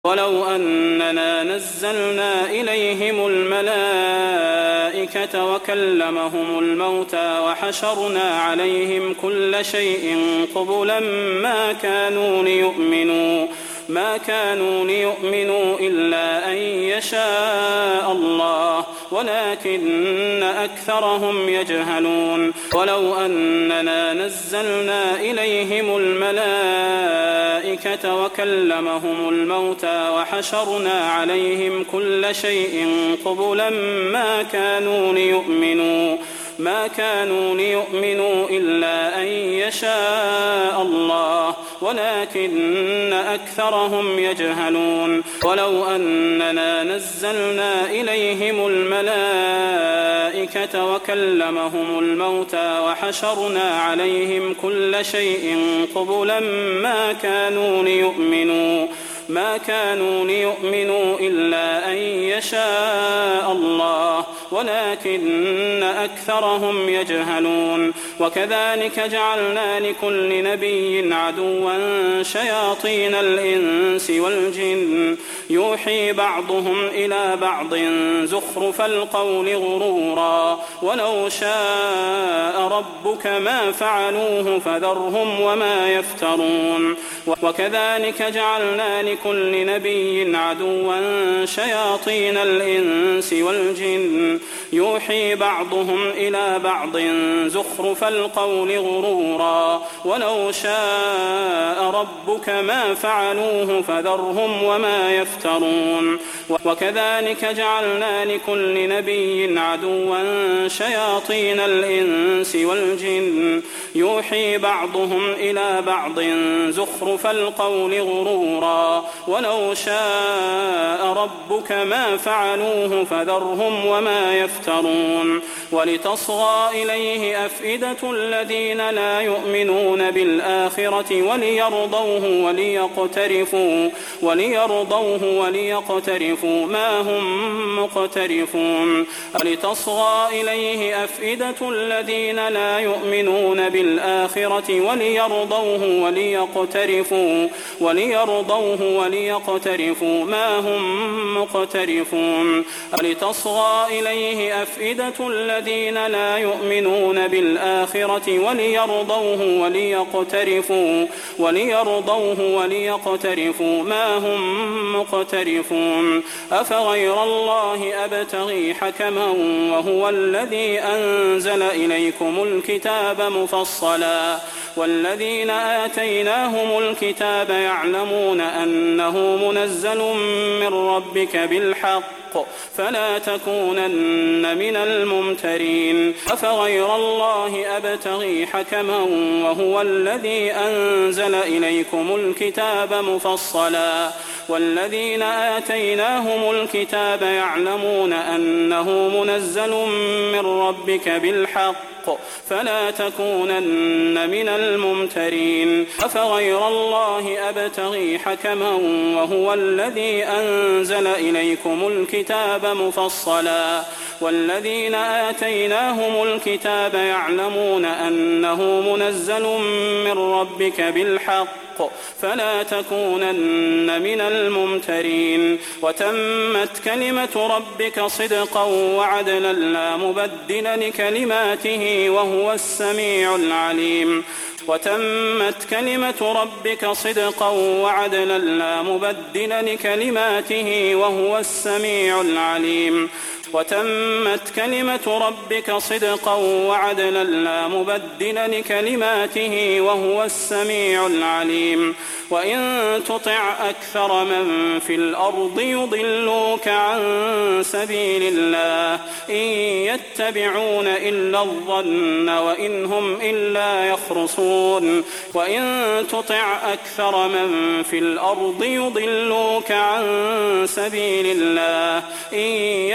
ولو أننا نزلنا إليهم الملائكة وكلمهم الموتى وحشرنا عليهم كل شيء قبلا ما كانوا ليؤمنوا إلا أن يشاء الله ولكن أكثرهم يجهلون ولو أننا نزلنا إليهم الملائكة وكلمهم الموتى وحشرنا عليهم كل شيء قبلا ما كانوا ليؤمنوا إلا أن يشاء الله ولكن أكثرهم يجهلون ولو أننا نزلنا إليهم الملائكة وكلمهم الموتى وحشرنا عليهم كل شيء قبلا ما كانوا ليؤمنوا إلا أن يشاء الله ولكن أكثرهم يجهلون وكذلك جعلنا لكل نبي عدوا شياطين الإنس والجن يوحي بعضهم إلى بعض زخرف القول غرورا ولو شاء ربك ما فعلوه فذرهم وما يفترون وكذلك جعلنا لكل نبي عدوا شياطين الإنس والجن يوحي بعضهم إلى بعض زخرف القول غرورا ولو شاء ربك ما فعلوه فذرهم وما يفترون وكذلك جعلنا لكل نبي عدوا شياطين الإنس والجن يوحي بعضهم إلى بعض زخرف القول غرورا ولو شاء ربك ما فعلوه فذرهم وما يفترون ولتصغى إليه أفئدة الذين لا يؤمنون بالآخرة وليرضوه وليقترفوا ما هم مقترفون ولتصغى إليه أفئدة الذين لا يؤمنون بالآخرة وليرضوه وليقترفوا ما هم مقترفون ولتصغى إليه أفئدة الذين لا يؤمنون بالآخرة وليرضوه وليقترفوا ما هم مقترفون أفغير الله أبتغي حكما وهو الذي أنزل إليكم الكتاب مفصلا والذين آتيناهم الكتاب يعلمون أنه منزل من ربك بالحق فلا تكونن من الممترين أفغير الله أبتغي حكما وهو الذي أنزل إليكم الكتاب مفصلا والذين آتيناهم الكتاب يعلمون أنه منزل من ربك بالحق فلا تكونن من الممترين أفغير الله أبتغي حكما وهو الذي أنزل إليكم الكتاب مفصلا والذين آتيناهم الكتاب يعلمون أنه منزل من ربك بالحق فلا تكونن من الممترين وتمت كلمة ربك صدقا وعدلا لا مبدل لكلماته وهو السميع العليم وتمت كلمة ربك صدقا وعدلا لا مبدل لكلماته وهو السميع العليم وتمت كلمة ربك صدقا وعدلا لا مبدل لكلماته وهو السميع العليم وإن تطع أكثر من في الأرض يضلوك عن سبيل الله إن يتبعون إلا الظن وإن هم إلا يخرصون وإن تطع أكثر من في الأرض يضلوك عن سبيل الله إن يتبعون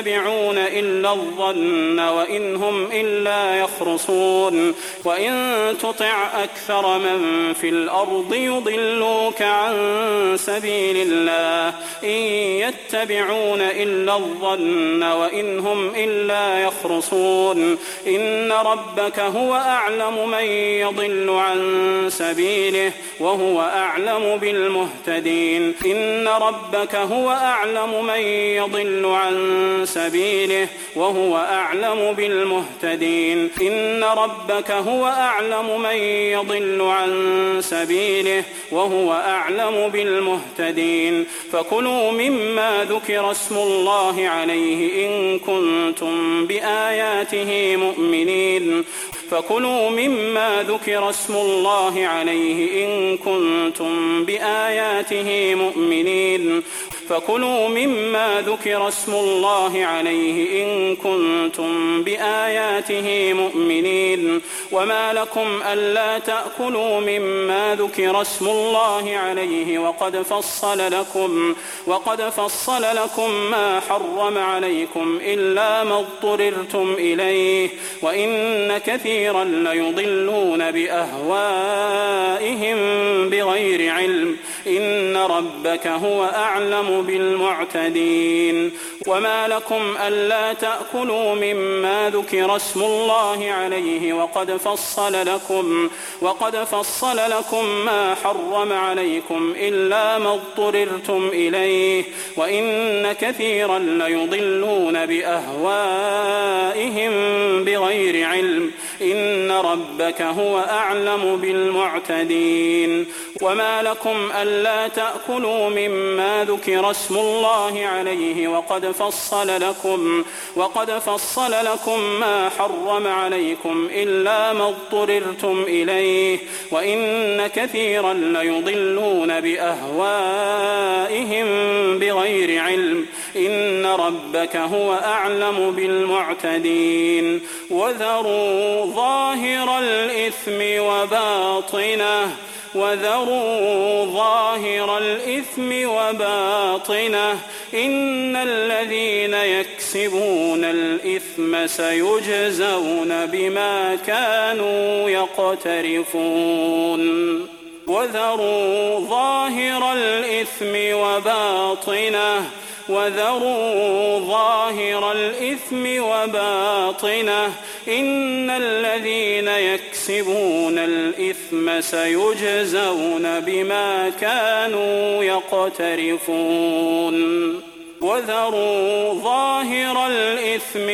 يتبعون إلا الظن وإن هم إلا يخرصون وإن تطع أكثر من في الأرض يضلوك عن سبيل الله إن يتبعون إلا الظن وإن هم إلا يخرصون إن ربك هو أعلم من يضل عن سبيله وهو أعلم بالمهتدين إن ربك هو أعلم من يضل عن سبيله وهو أعلم بالمهتدين إن ربك هو أعلم من يضل عن سبيله وهو أعلم بالمهتدين فكلوا مما ذكر اسم الله عليه إن كنتم بآياته مؤمنين فكلوا مما ذكر اسم الله عليه إن كنتم بآياته مؤمنين فكلوا مما ذكر اسم الله عليه إن كنتم بآياته مؤمنين وما لكم ألا تأكلوا مما ذكر اسم الله عليه وقد فصل لكم ما حرم عليكم إلا ما اضطررتم إليه وإن كثيرا ليضلون بأهوائهم بغير علم إن ربك هو أعلم بالمعتدين وما لكم ألا تأكلوا مما ذكر اسم الله عليه وقد فصل لكم ما حرم عليكم إلا ما اضطررتم إليه وإن كثيرا ليضلون بأهوائهم بغير علم إن ربك هو أعلم بالمعتدين وما لكم ألا تأكلوا مما ذكر اسم الله عليه وقد فصل لكم ما حرم عليكم إلا ما اضطررتم إليه وإن كثيرا ليضلون بأهوائهم بغير علم إن ربك هو أعلم بالمعتدين وذروا ظاهر الإثم وباطنه إن الذين يكسبون الإثم سيجزون بما كانوا يقترفون وذروا ظاهر الإثم وباطنه إن الذين يكسبون الإثم سيجزون بما كانوا يقترفون وذروا ظاهر الإثم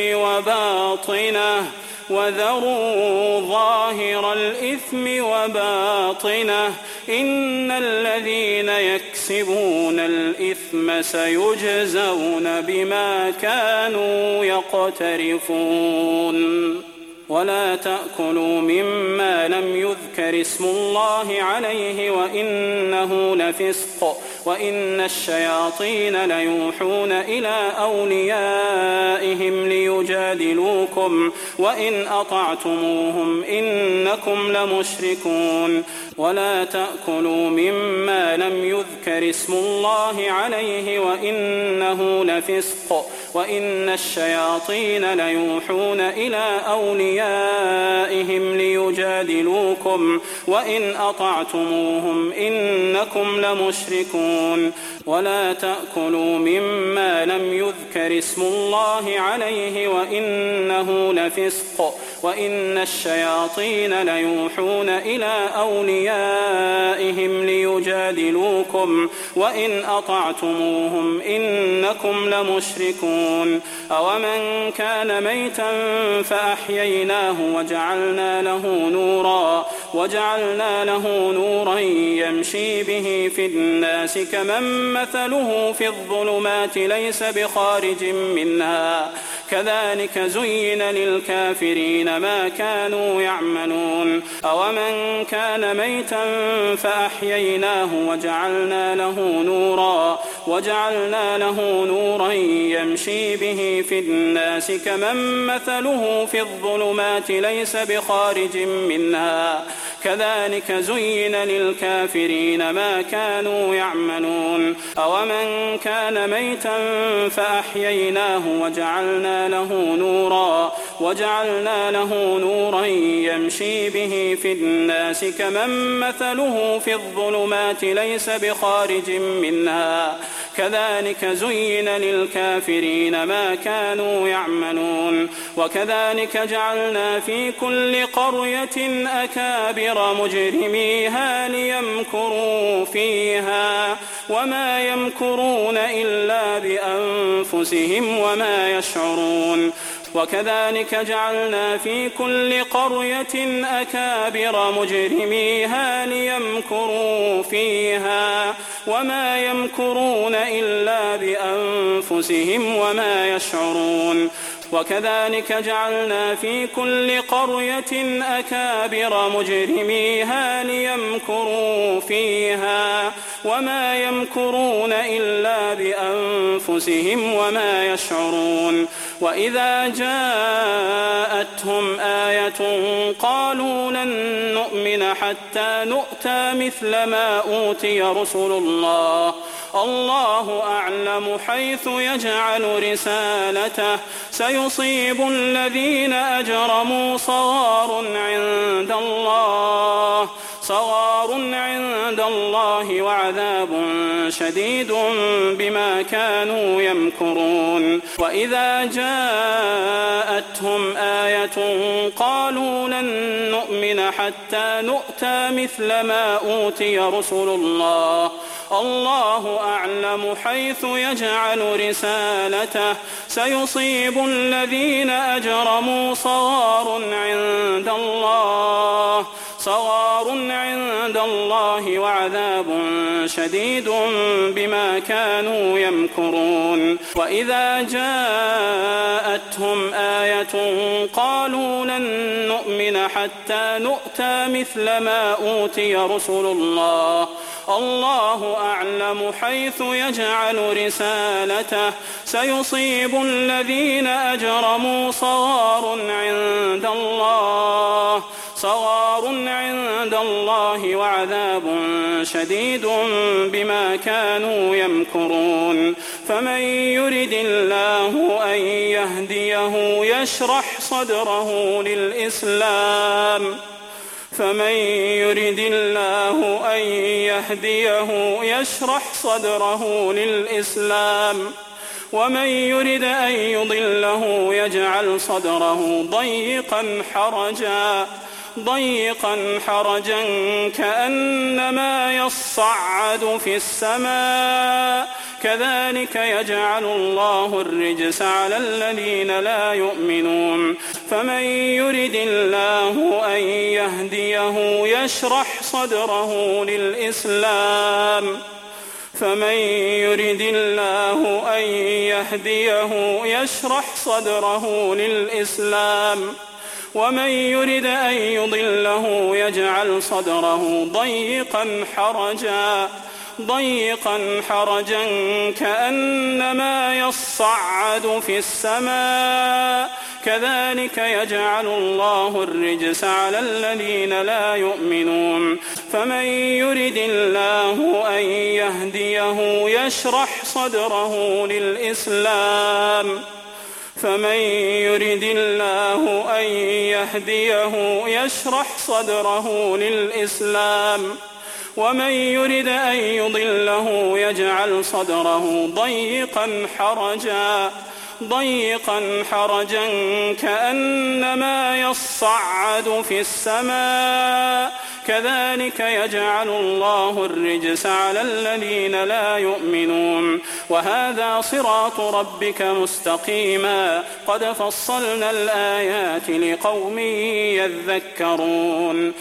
وباطنه إن الذين يكسبون الإثم سيجزون بما كانوا يقترفون ولا تأكلوا مما لم يذكر اسم الله عليه وإنه لفسق وإن الشياطين ليوحون إلى أوليائهم ليجادلوكم وإن أطعتموهم إنكم لمشركون ولا تأكلوا مما لم يذكر اسم الله عليه وإنه لفسق وإن الشياطين ليوحون إلى أوليائهم ليجادلوكم وإن أطعتموهم إنكم لمشركون ولا تأكلوا مما لم يذكر اسم الله عليه وإنه لفسق وإن الشياطين ليوحون إلى أوليائهم ليجادلوكم وإن أطعتموهم إنكم لمشركون أومن كان ميتا فأحييناه وجعلنا له نورا يمشي به في الناس كمن مثله في الظلمات ليس بخارج منها كذلك زين للكافرين ما كانوا يعملون أومن كان ميتا فأحييناه وجعلنا له نورا نورا وجعلنا له نورا يمشي به في الناس كمن مثله في الظلمات ليس بخارج منها كذلك زين للكافرين ما كانوا يعملون أومن كان ميتا فأحييناه وجعلنا له نورا يمشي به في الناس كمن مثله في الظلمات ليس بخارج منها كذلك زين للكافرين ما كانوا يعملون وكذلك جعلنا في كل قرية أكابر مجرميها ليمكروا فيها وما يمكرون إلا بأنفسهم وما يشعرون وكذلك جعلنا في كل قرية أكابر مجرميها ليمكروا فيها وما يمكرون إلا بأنفسهم وما يشعرون وكذلك جعلنا في كل قرية أكابر مجرميها ليمكروا فيها وما يمكرون إلا بأنفسهم وما يشعرون وإذا جاءتهم آية قالوا لن نؤمن حتى نؤتى مثل ما أوتي رسل الله أعلم حيث يجعل رسالته سيصيب الذين أجرموا صغار عند الله وعذاب شديد بما كانوا يمكرون وإذا جاءتهم آية قالوا لن نؤمن حتى نؤتى مثل ما أوتي رسل الله أعلم حيث يجعل رسالته سيصيب الذين أجرموا صغار عند الله وعذاب شديد بما كانوا يمكرون وإذا جاءتهم آية قالوا لن نؤمن حتى نؤتى مثل ما أوتي رسل الله أعلم حيث يجعل رسالته سيصيب الذين أجرموا صغار عند الله وعذاب شديد بما كانوا يمكرون فمن يرد الله أن يهديه يشرح صدره للإسلام ومن يرد أن يضله يجعل صدره ضيقا حرجا كأنما يصعد في السماء كذلك يجعل الله الرجس على الذين لا يؤمنون فمن يرد الله أن يهديه يشرح صدره للإسلام ومن يرد أن يضله يجعل صدره ضيقا حرجا كأنما يصعد في السماء كذلك يجعل الله الرجس على الذين لا يؤمنون فمن يرد الله أن يهديه يشرح صدره للإسلام ومن يرد أن يضله يجعل صدره ضيقا حرجا كأنما يصعد في السماء كذلك يجعل الله الرجس على الذين لا يؤمنون وهذا صراط ربك مستقيما قد فصلنا الآيات لقوم يذكرون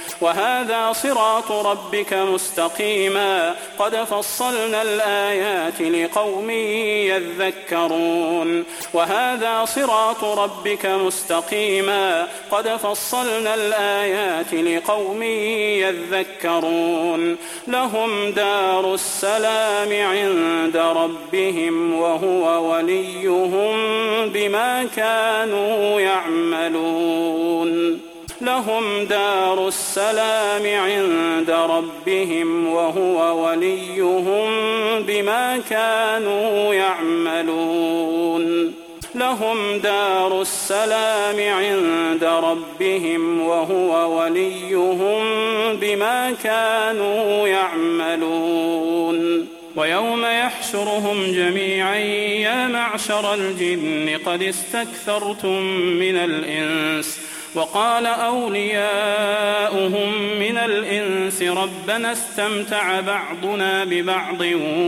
يذكرون لهم دار السلام عند ربهم وهو وليهم بما كانوا يعملون لهم دار السلام عند ربهم وهو وليهم بما كانوا يعملون لهم دار السلام عند ربهم وهو وليهم بما كانوا يعملون ويوم يحشرهم جميعا يا معشر الجن قد استكثرتم من الإنس وقال أولياؤهم من الإنس ربنا استمتع بعضنا ببعض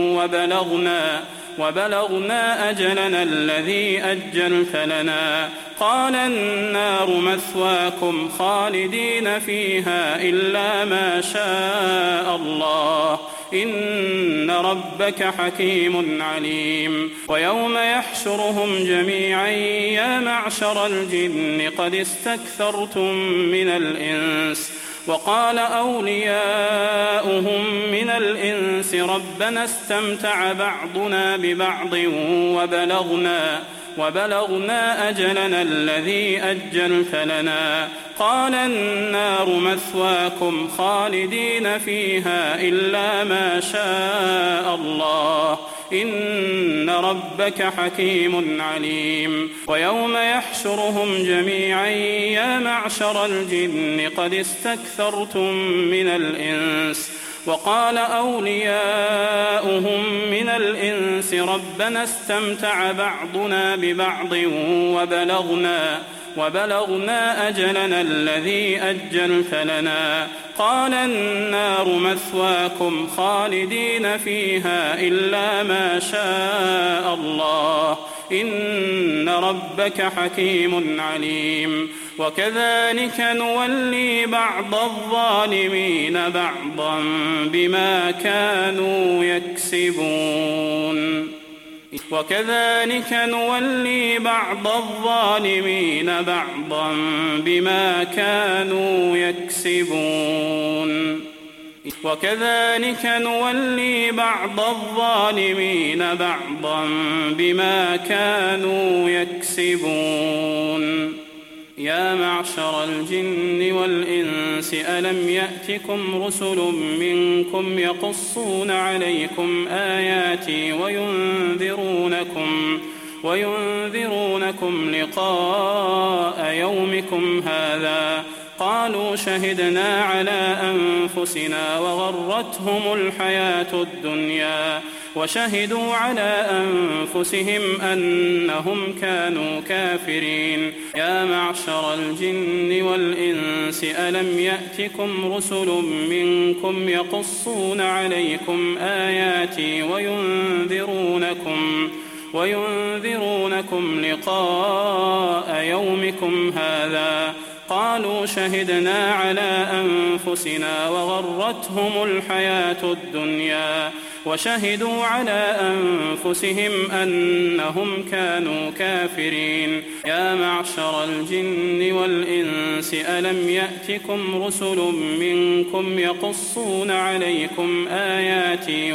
وبلغنا أجلنا الذي أجلت لنا قال النار مثواكم خالدين فيها إلا ما شاء الله إن ربك حكيم عليم ويوم يحشرهم جميعا يا معشر الجن قد استكثرتم من الإنس وقال أولياؤهم من الإنس ربنا استمتع بعضنا ببعض وبلغنا أجلنا الذي أجلت لنا قال النار مثواكم خالدين فيها إلا ما شاء الله إن ربك حكيم عليم ويوم يحشرهم جميعا يا معشر الجن قد استكثرتم من الإنس وقال أولياؤهم من الإنس ربنا استمتع بعضنا ببعض وبلغنا أجلنا الذي أجلت لنا قال النار مثواكم خالدين فيها إلا ما شاء الله إن ربك حكيم عليم وكذلك نولي بعض الظالمين بعضا بما كانوا يكسبون وكذلك نولي بعض الظالمين بعضا بما كانوا يكسبون وكذلك نولي بعض الظالمين بعضا بما كانوا يكسبون يا معشر الجن والإنس ألم يأتكم رسل منكم يقصون عليكم آياتي وينذرونكم لقاء يومكم هذا قالوا شهدنا على أنفسنا وغرتهم الحياة الدنيا وشهدوا على أنفسهم أنهم كانوا كافرين يا معشر الجن والإنس ألم يأتكم رسل منكم يقصون عليكم آياتي وينذرونكم لقاء يومكم هذا قالوا شهدنا على أنفسنا وغرتهم الحياة الدنيا وشهدوا على أنفسهم أنهم كانوا كافرين يا معشر الجن والإنس ألم يأتكم رسل منكم يقصون عليكم آياتي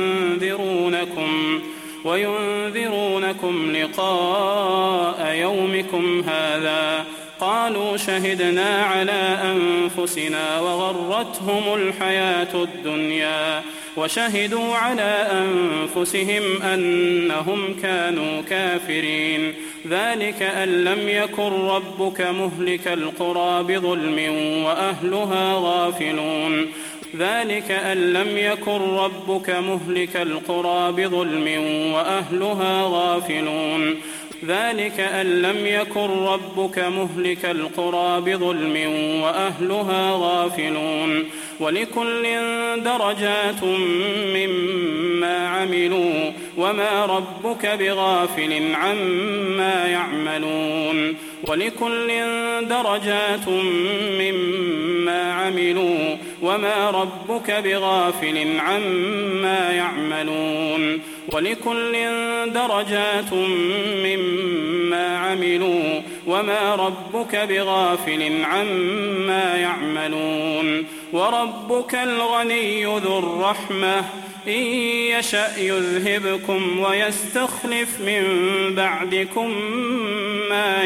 وينذرونكم لقاء يومكم هذا قالوا شهدنا على أنفسنا وغرتهم الحياة الدنيا وشهدوا على أنفسهم أنهم كانوا كافرين ذلك أن لم يكن ربك مهلك القرى بظلم وأهلها غافلون ذلك أن لم يكن ربك مهلك القرى بظلم وأهلها غافلون ذلك أن لم يكن ربك مهلك القرى بظلم وأهلها غافلون ولكل درجات مما عملوا وما ربك بغافل عما يعملون ولكل درجات مما عملوا وما ربك بغافل عما يعملون ولكل درجات مما عملوا وما ربك بغافل عما يعملون وربك الغني ذو الرحمة إن يشأ يذهبكم ويستخلف من بعدكم ما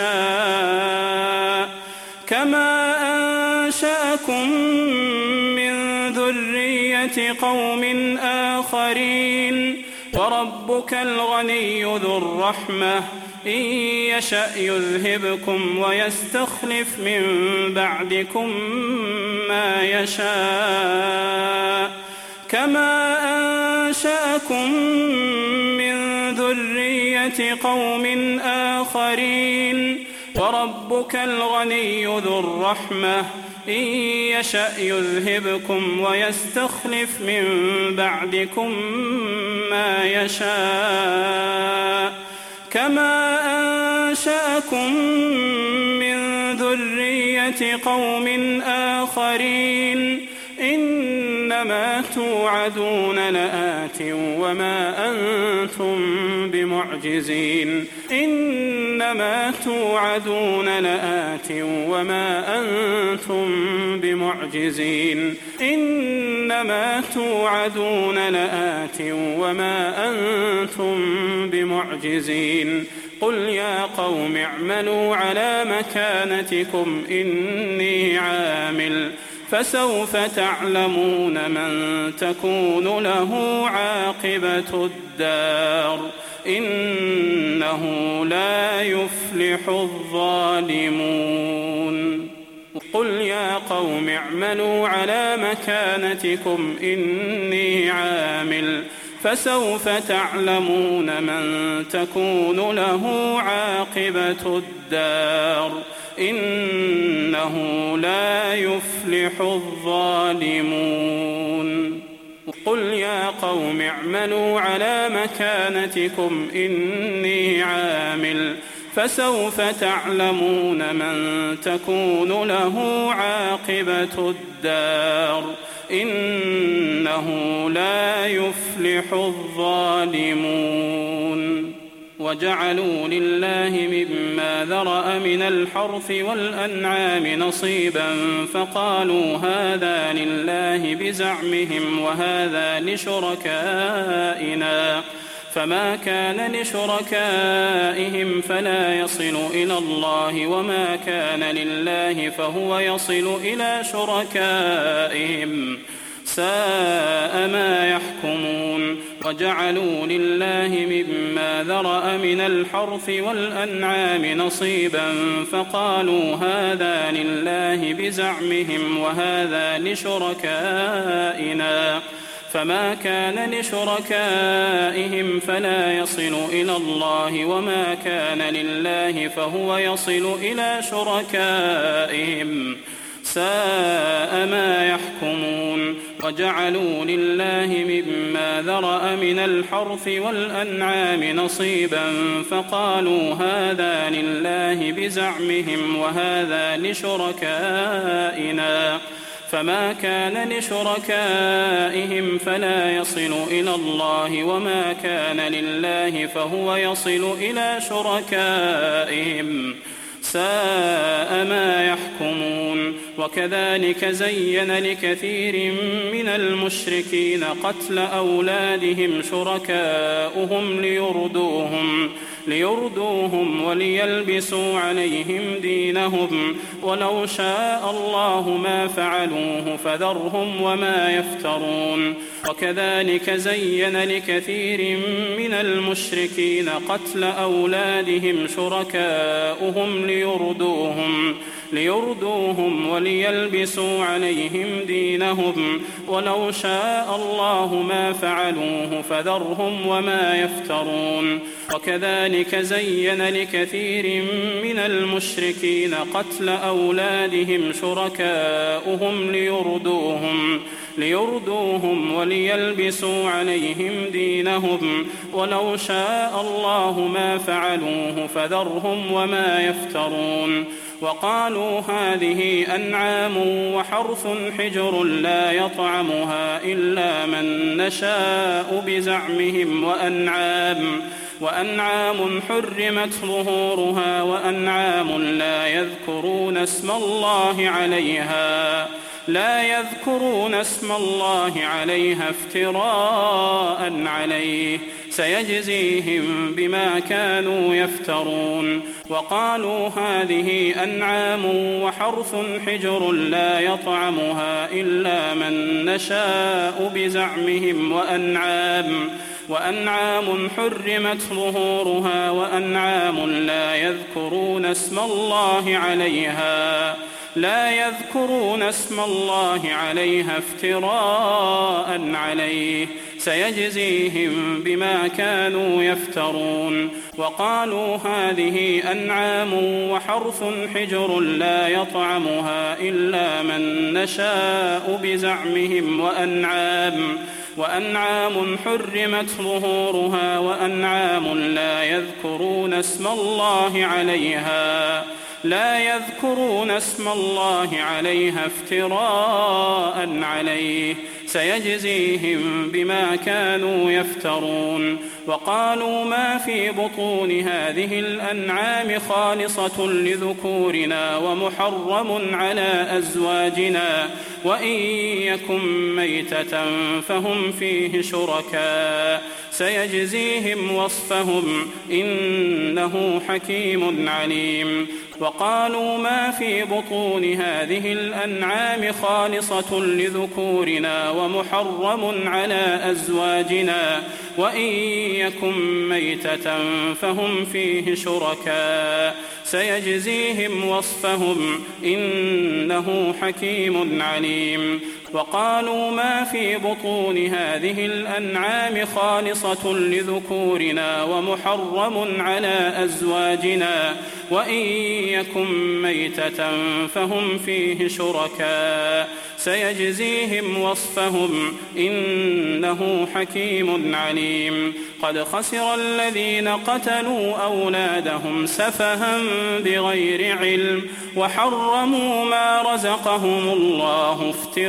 يشاء كما أنشأكم من ذرية قوم آخرين وربك الغني ذو الرحمة إن يشأ يذهبكم ويستخلف من بعدكم ما يشاء كما أنشأكم من ذرية قوم آخرين وربك الغني ذو الرحمة إن يشأ يذهبكم ويستخلف من بعدكم ما يشاء كما أنشأكم من ذرية قوم آخرين إنما توعدون لآت وما أنتم بمعجزين إنما توعدون لآت وما أنتم بمعجزين إنما توعدون لآت وما أنتم بمعجزين قل يا قوم اعملوا على مكانتكم إني عامل فسوف تعلمون من تكون له عاقبة الدار إنه لا يفلح الظالمون قل يا قوم اعملوا على مكانتكم إني عامل فسوف تعلمون من تكون له عاقبة الدار إنه لا يفلح الظالمون قل يا قوم اعملوا على مكانتكم إني عامل فسوف تعلمون من تكون له عاقبة الدار إنه لا يفلح الظالمون وجعلوا لله مما ذرأ من الحرث والأنعام نصيبا فقالوا هذا لله بزعمهم وهذا لشركائنا فما كان لشركائهم فلا يصل إلى الله وما كان لله فهو يصل إلى شركائهم ساء ما يحكمون وجعلوا لله مما ذرأ من الحرث والأنعام نصيبا فقالوا هذا لله بزعمهم وهذا لشركائنا فما كان لشركائهم فلا يصل إلى الله وما كان لله فهو يصل إلى شركائهم ساء ما يحكمون وجعلوا لله مما ذرأ من الحرث والأنعام نصيبا فقالوا هذا لله بزعمهم وهذا لشركائنا فما كان لشركائهم فلا يصل إلى الله وما كان لله فهو يصل إلى شركائهم ساء ما يحكمون وكذلك زين لكثير من المشركين قتل أولادهم شركاؤهم ليردوهم وليلبسوا عليهم دينهم ولو شاء الله ما فعلوه فذرهم وما يفترون وكذلك زين لكثير من المشركين قتل أولادهم شركاؤهم ليردوهم وليلبسوا عليهم دينهم ولو شاء الله ما فعلوه فذرهم وما يفترون وكذلك زين لكثير من المشركين قتل أولادهم شركاؤهم ليردوهم وليلبسوا عليهم دينهم ولو شاء الله ما فعلوه فذرهم وما يفترون وقالوا هذه أنعام وحرث حجر لا يطعمها إلا من نشاء بزعمهم وأنعام حرمت ظهورها وأنعام لا يذكرون اسم الله عليها لا يذكرون اسم الله عليها افتراء عليه سيجزيهم بما كانوا يفترون. وقالوا هذه أنعام وحرث حجر لا يطعمها إلا من نشاء بزعمهم وأنعام حرمت ظهورها وأنعام لا يذكرون اسم الله عليها افتراء عليه سيجزيهم بما كانوا يفترون. وقالوا هذه أنعام وحرث حجر لا يطعمها إلا من نشاء بزعمهم وأنعام حرمت ظهورها وأنعام لا يذكرون اسم الله عليها افتراء عليه سيجزيهم بما كانوا يفترون. وقالوا ما في بطون هذه الأنعام خالصة لذكورنا ومحرم على أزواجنا وإن يكن ميتة فهم فيه شركاء سيجزيهم وصفهم إنه حكيم عليم. وقالوا ما في بطون هذه الأنعام خالصة لذكورنا ومحرم على أزواجنا وإن يكن ميتة فهم فيه شركاء سيجزيهم وصفهم إنه حكيم عليم. وقالوا ما في بطون هذه الأنعام خالصة لذكورنا ومحرم على أزواجنا وإن يكن ميتة فهم فيه شركاء سيجزيهم وصفهم إنه حكيم عليم. قد خسر الذين قتلوا أولادهم سفها بغير علم وحرموا ما رزقهم الله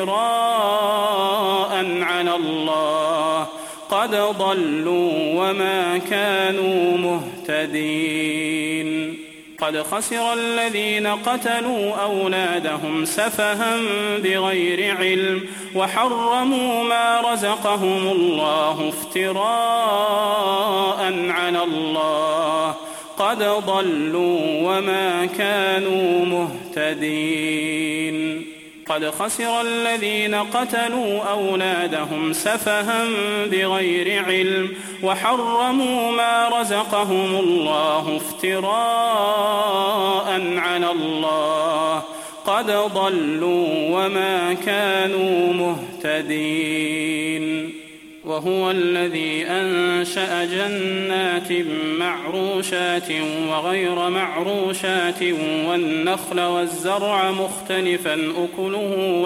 افتراء على الله قد ضلوا وما كانوا مهتدين. قد خسر الذين قتلوا أولادهم سفها بغير علم وحرموا ما رزقهم الله افتراء على الله قد ضلوا وما كانوا مهتدين. قد خسر الذين قتلوا أولادهم سفها بغير علم وحرموا ما رزقهم الله افتراء على الله قد ضلوا وما كانوا مهتدين. وهو الذي أنشأ جنات معروشات وغير معروشات والنخل والزرع مختلفا أكله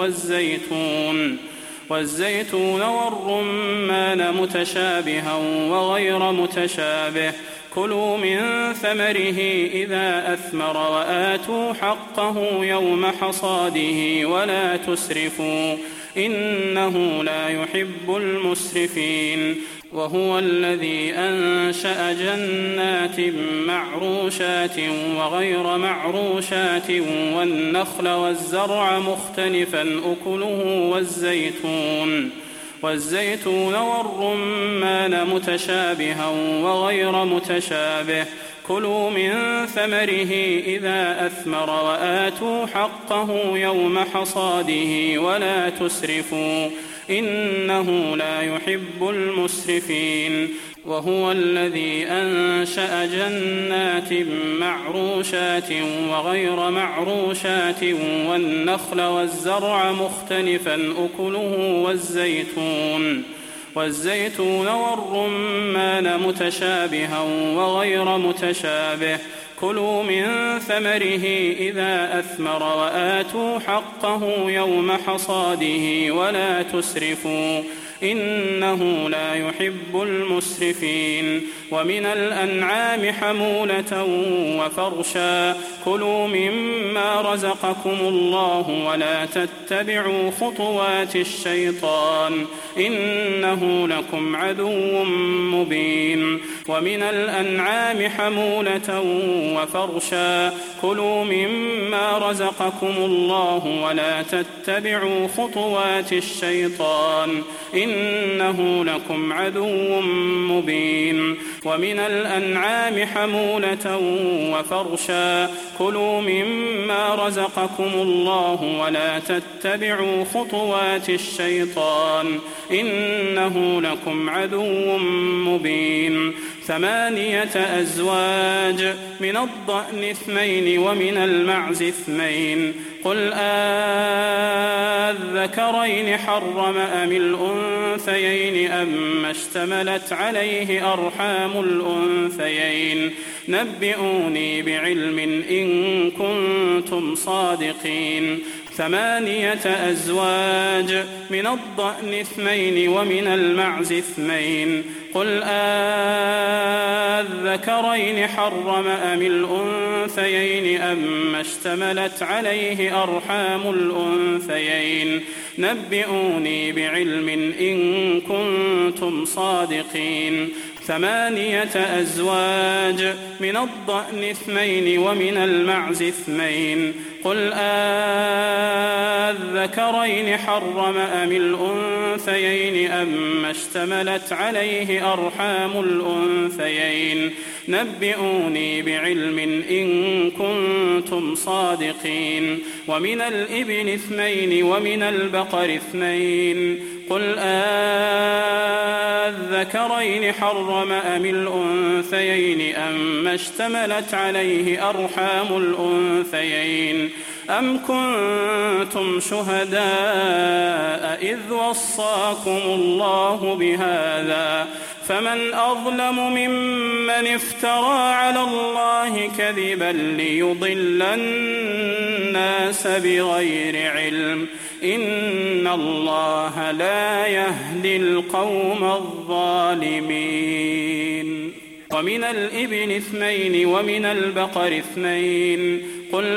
والزيتون والرمان متشابها وغير متشابه كلوا من ثمره إذا أثمر وآتوا حقه يوم حصاده ولا تسرفوا إنه لا يحب المسرفين. وهو الذي أنشأ جنات معروشات وغير معروشات والنخل والزرع مختلفا أكله والزيتون والرمان متشابها وغير متشابه كلوا من ثمره إذا أثمر وآتوا حقه يوم حصاده ولا تسرفوا إنه لا يحب المسرفين. وهو الذي أنشأ جنات معروشات وغير معروشات والنخل والزرع مختلفا أكله والزيتون والرمان متشابها وغير متشابه كلوا من ثمره إذا أثمر وآتوا حقه يوم حصاده ولا تسرفوا إنه لا يحب المسرفين. ومن الأنعام حمولة وفرشا كلوا مما رزقكم الله ولا تتبعوا خطوات الشيطان إنه لكم عدو مبين ومن الأنعام حمولة وفرشا كلوا مما رزقكم الله ولا تتبعوا خطوات الشيطان إنه لكم عدو مبين ومن الأنعام حمولة وفرشا كلوا مما رزقكم الله ولا تتبعوا خطوات الشيطان إنه لكم عدو مبين 8 أزواج من الضأن 2 ومن المعز 2 قل أذكرين حرم أم الأنثيين أما اشتملت عليه أرحام الأنثيين نبئوني بعلم إن كنتم صادقين 8 أزواج من الضأن 2 ومن المعز 2 قل أذكرين حرم أم الأنثيين أما اشتملت عليه أرحام الأنثيين نبئوني بعلم إن كنتم صادقين 8 أزواج من الضأن 2 ومن المعز 2 قل أذكرين حرم أم الأنثيين أما اشتملت عليه أرحام الأنثيين نبئوني بعلم إن كنتم صادقين ومن الإبل 2 ومن البقر 2 قل أذكرين حرم أم الأنثيين أما اشتملت عليه أرحام الأنثيين أم كنتم شهداء إذ وصاكم الله بهذا فمن أظلم ممن افترى على الله كذبا ليضل الناس بغير علم إن الله لا يهدي القوم الظالمين ومن الإبل 2 ومن البقر 2 قل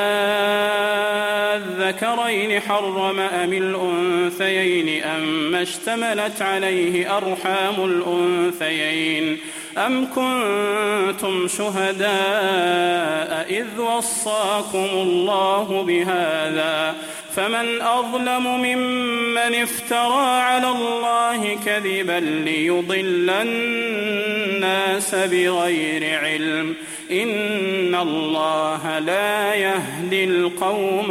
أذكرين حرم أم الأنثيين أما اشتملت عليه أرحام الأنثيين أم كنتم شهداء إذ وصاكم الله بهذا فمن أظلم ممن افترى على الله كذبا ليضل الناس بغير علم إن الله لا يهدي القوم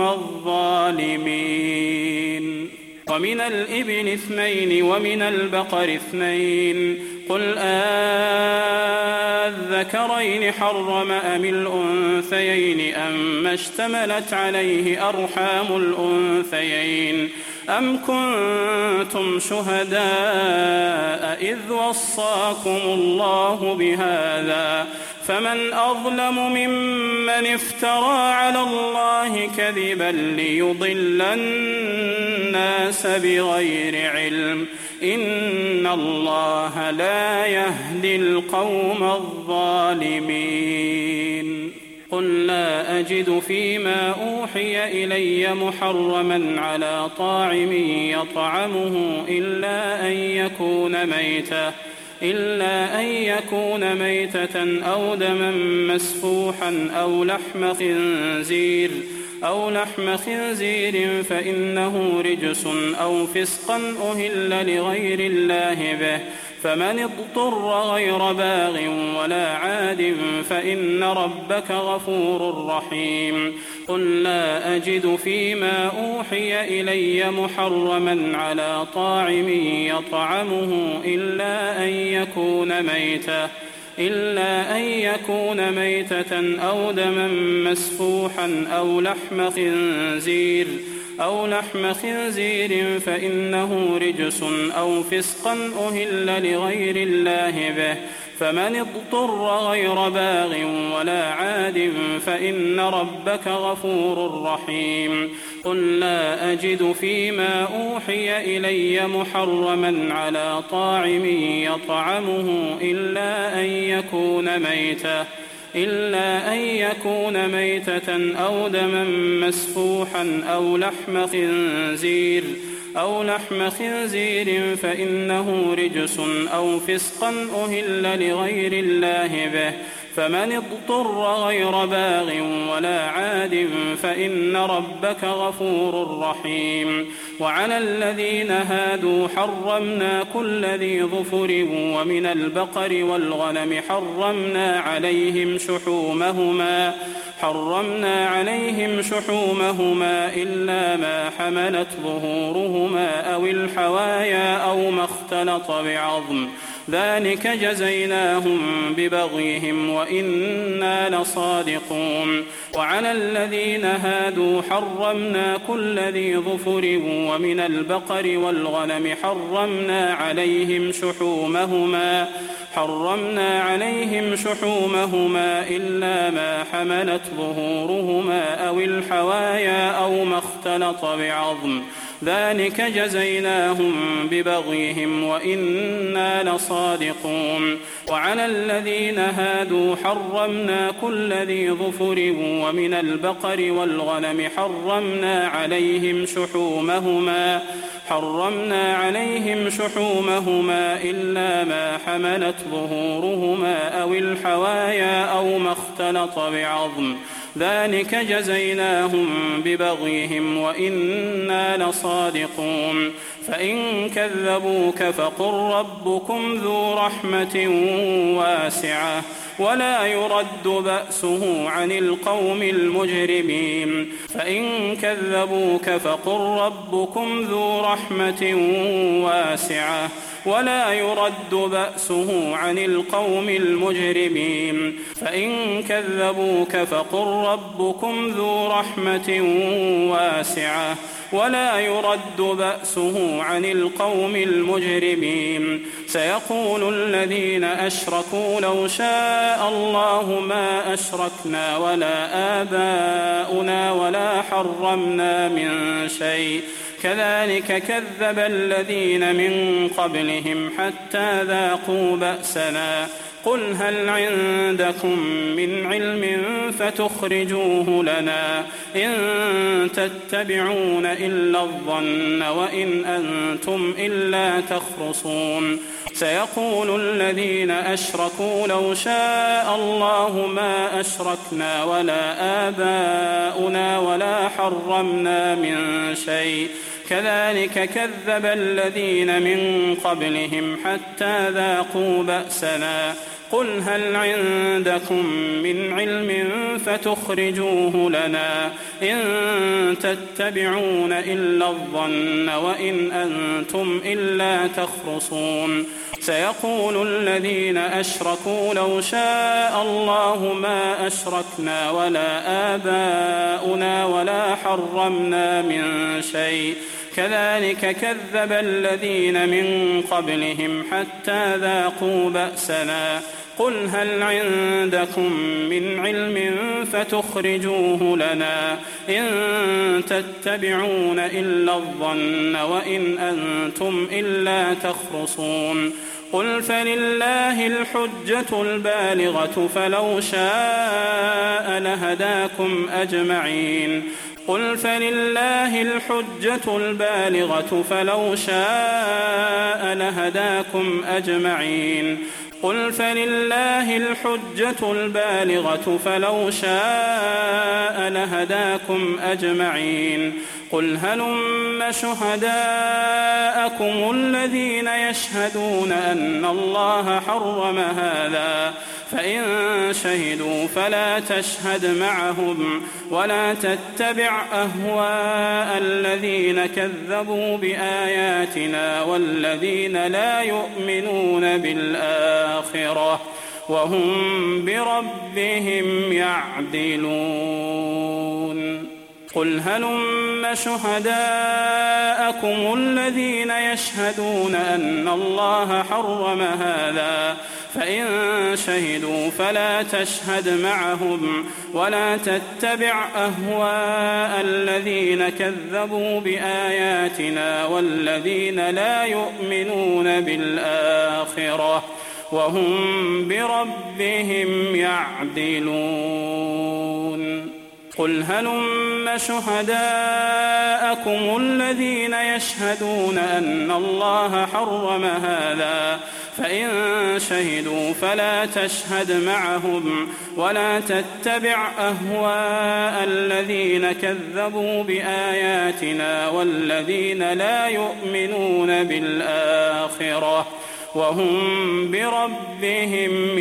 الظالمين ومن الإبل 2 ومن البقر 2 قل أذكرين حرم أم الأنثيين أما اشتملت عليه أرحام الأنثيين أم كنتم شهداء إذ وصاكم الله بهذا فمن أظلم ممن افترى على الله كذبا ليضل الناس بغير علم إن الله لا يهدي القوم الظالمين قل لا أجد فيما أوحي إلي محرما على طاعم يطعمه إلا أن يكون ميتة أو دما مسفوحا أو لحم خنزير فإنه رجس أو فسقا أهل لغير الله به فمن اضطر غير باغ ولا عاد فإن ربك غفور رحيم قل لا أجد فيما أوحي إلي محرما على طاعم يطعمه إلا أن يكون ميتة أو دما مسفوحا أو لحم خنزير فإنه رجس أو فسقا أهل لغير الله به فمن اضطر غير باغ ولا عاد فإن ربك غفور رحيم. قل لا أجد فيما أوحي إلي محرما على طاعم يطعمه إلا أن يكون ميتة أو دما مسفوحا أو لحم خنزير فإنه رجس أو فسقا أهل لغير الله به، فمن اضطر غير باغ ولا عاد فإن ربك غفور رحيم. وعلى الذين هادوا حرمنا كل ذي ظفر ومن البقر والغنم حرمنا عليهم شحومهما إلا ما حملت ظهورهما أو الحوايا أو ما اختلط بعظم، ذلك جزيناهم ببغيهم وإنا لصادقون. وعلى الذين هادوا حرمنا كل ذي ظفر ومن البقر والغنم حرمنا عليهم شحومهما إلا ما حملت ظهورهما أو الحوايا أو ما اختلط بعظم، ذلك جزيناهم ببغيهم وإنا لصادقون. وعلى الذين هادوا حرمنا كل ذي ظفر ومن البقر والغنم حرمنا عليهم شحومهما إلا ما حملت ظهورهما أو الحوايا أو ما اختلط بعظم، ذلك جزيناهم ببغيهم وإنا لصادقون. فإن كذبوك فقل ربكم ذو رحمة واسعة ولا يرد بأسه عن القوم المجرمين. ولا يرد بأسه عن القوم المجرمين. فإن كذبوك فقل ربكم ذو رحمة واسعة ولا يرد بأسه عن القوم المجرمين. سيقول الذين أشركوا لو شاء الله ما أشركنا ولا آباؤنا ولا حرمنا من شيء كذلك كذب الذين من قبلهم حتى ذاقوا بأسنا. قل هل عندكم من علم فتخرجوه لنا إن تتبعون إلا الظن وإن أنتم إلا تخرصون. سيقول الذين أشركوا لو شاء الله ما أشركنا ولا آباؤنا ولا حرمنا من شيء كذلك كذب الذين من قبلهم حتى ذاقوا بأسنا. قل هل عندكم من علم فتخرجوه لنا إن تتبعون إلا الظن وإن أنتم إلا تخرصون. سيقول الذين أشركوا لو شاء الله ما أشركنا ولا آباؤنا ولا حرمنا من شيء كذلك كذب الذين من قبلهم حتى ذاقوا بأسنا. قل هل عندكم من علم فتخرجوه لنا إن تتبعون إلا الظن وإن أنتم إلا تخرصون. قل فلله الحجة البالغة فلو شاء لهداكم أجمعين. قل فلله الحجة البالغة فلو شاء لهداكم أجمعين. قل فلله الحجة البالغة فلو شاء لهداكم أجمعين. قل هلم شهداءكم الذين يشهدون أن الله حرم هذا فإن شهدوا فلا تشهد معهم ولا تتبع أهواء الذين كذبوا بآياتنا والذين لا يؤمنون بالآخرة وهم بربهم يعدلون. قل هلم شهداءكم الذين يشهدون أن الله حرم هذا فإن شهدوا فلا تشهد معهم ولا تتبع أهواء الذين كذبوا بآياتنا والذين لا يؤمنون بالآخرة وهم بربهم يعدلون. قل هلم شهداءكم الذين يشهدون أن الله حرم هذا فإن شهدوا فلا تشهد معهم ولا تتبع أهواء الذين كذبوا بآياتنا والذين لا يؤمنون بالآخرة وهم بربهم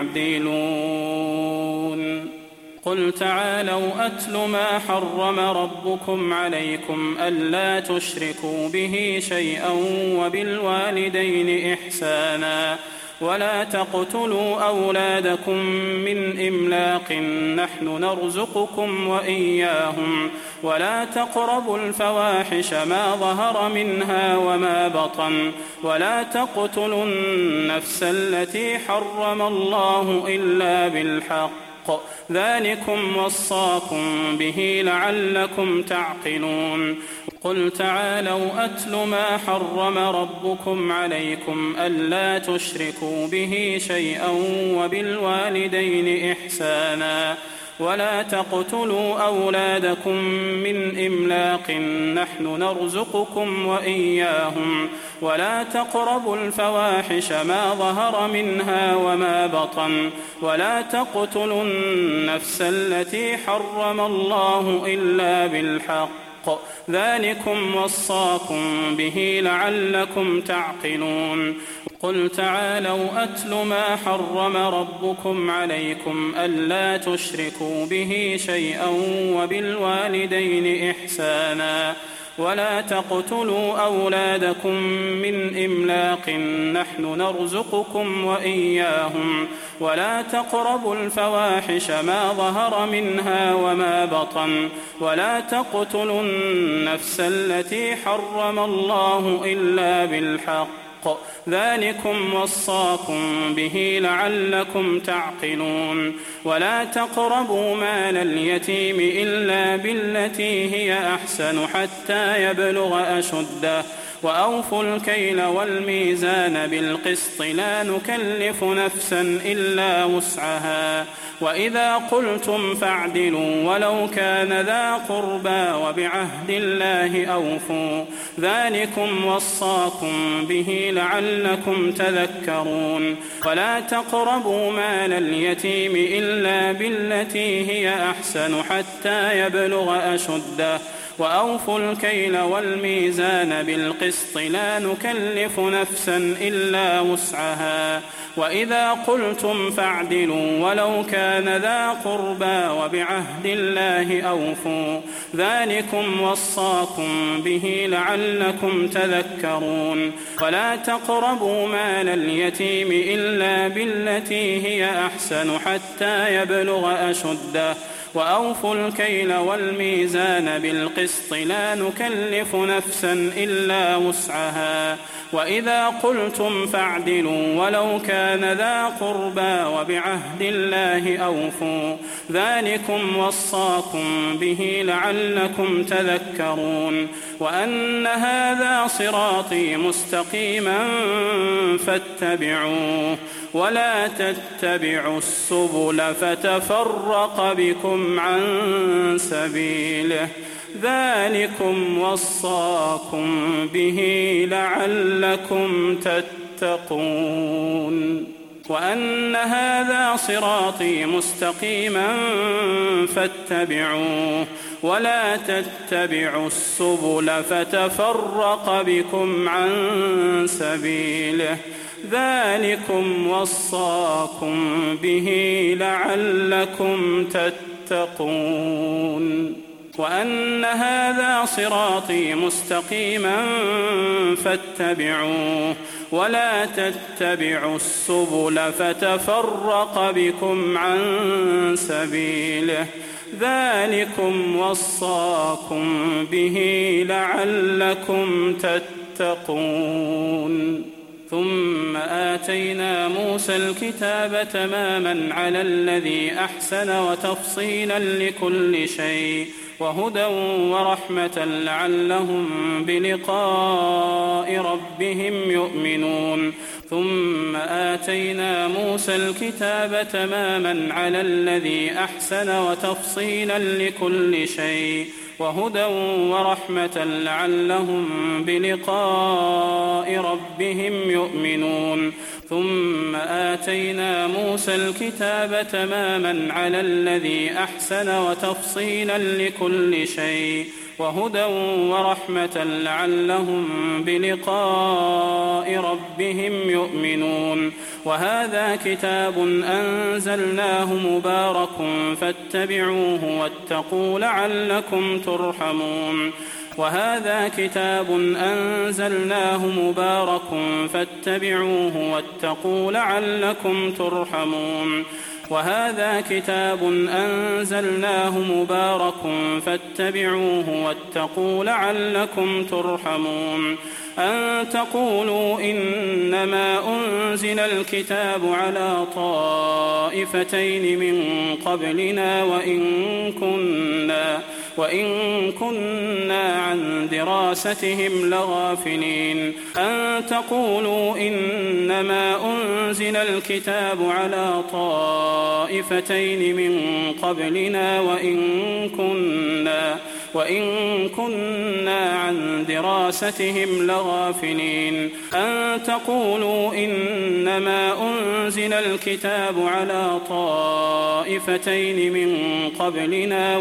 يعدلون. قل تعالوا أتل ما حرم ربكم عليكم ألا تشركوا به شيئا وبالوالدين إحسانا ولا تقتلوا أولادكم من إملاق نحن نرزقكم وإياهم ولا تقربوا الفواحش ما ظهر منها وما بطن ولا تقتلوا النفس التي حرم الله إلا بالحق ذلكم وصاكم به لعلكم تعقلون. قل تعالوا أتل ما حرم ربكم عليكم ألا تشركوا به شيئا وبالوالدين إحسانا ولا تقتلوا أولادكم من إملاق نحن نرزقكم وإياهم ولا تقربوا الفواحش ما ظهر منها وما بطن ولا تقتلوا النفس التي حرم الله إلا بالحق ذلكم وصاكم به لعلكم تعقلون. قل تعالوا أتل ما حرم ربكم عليكم ألا تشركوا به شيئا وبالوالدين إحسانا ولا تقتلوا أولادكم من إملاق نحن نرزقكم وإياهم ولا تقربوا الفواحش ما ظهر منها وما بطن ولا تقتلوا النفس التي حرم الله إلا بالحق ذلكم وصاكم به لعلكم تعقلون. ولا تقربوا مال اليتيم إلا بالتي هي أحسن حتى يبلغ أشده وأوفوا الكيل والميزان بالقسط لا نكلف نفسا إلا وسعها وإذا قلتم فاعدلوا ولو كان ذا قربى وبعهد الله أوفوا ذلكم وصاكم به لعلكم تذكرون. ولا تقربوا مال اليتيم إلا بالتي هي أحسن حتى يبلغ أشده وأوفوا الكيل والميزان بالقسط لا نكلف نفسا إلا وسعها وإذا قلتم فاعدلوا ولو كان ذا قربى وبعهد الله أوفوا ذلكم وصاكم به لعلكم تذكرون. ولا تقربوا مال اليتيم إلا بالتي هي أحسن حتى يبلغ أشده وأوفوا الكيل والميزان بالقسط لا نكلف نفسا إلا وسعها وإذا قلتم فاعدلوا ولو كان ذا قربى وبعهد الله أوفوا ذلكم وصاكم به لعلكم تذكرون. وأن هذا صراطي مستقيما فاتبعوه ولا تتبعوا السبل فتفرق بكم عن سبيله ذلكم وصاكم به لعلكم تتقون. وأن هذا صراطي مستقيما فاتبعوه ولا تتبعوا السبل فتفرق بكم عن سبيله ذلكم وصاكم به لعلكم تتقون. وأن هذا صراطي مستقيما فاتبعوه ولا تتبعوا السبل فتفرق بكم عن سبيله ذلكم وصاكم به لعلكم تتقون. ثم آتينا موسى الكتاب تماما على الذي أحسن وتفصيلا لكل شيء وهدى ورحمة لعلهم بلقاء ربهم يؤمنون ثم آتينا موسى الكتاب تماما على الذي أحسن وتفصيلا لكل شيء وهدى ورحمة لعلهم بلقاء ربهم يؤمنون ثم آتينا موسى الكتاب تماما على الذي أحسن وتفصيلا لكل شيء وهدى ورحمة لعلهم بلقاء ربهم يؤمنون وهذا كتاب أنزلناه مبارك فاتبعوه واتقوا لعلكم ترحمون وهذا كتاب أنزلناه مبارك فاتبعوه واتقوا لعلكم ترحمون وهذا كتاب أنزلناه مبارك فاتبعوه واتقوا لعلكم ترحمون أن تقولوا إنما أنزل الكتاب على طائفتين من قبلنا وإن كنا عن دراستهم لغافلين أن تقولوا إنما أنزل الكتاب على طائفتين من قبلنا وإن كنا عن دراستهم لغافلين أن تقولوا إنما أنزل الكتاب على طائفتين من قبلنا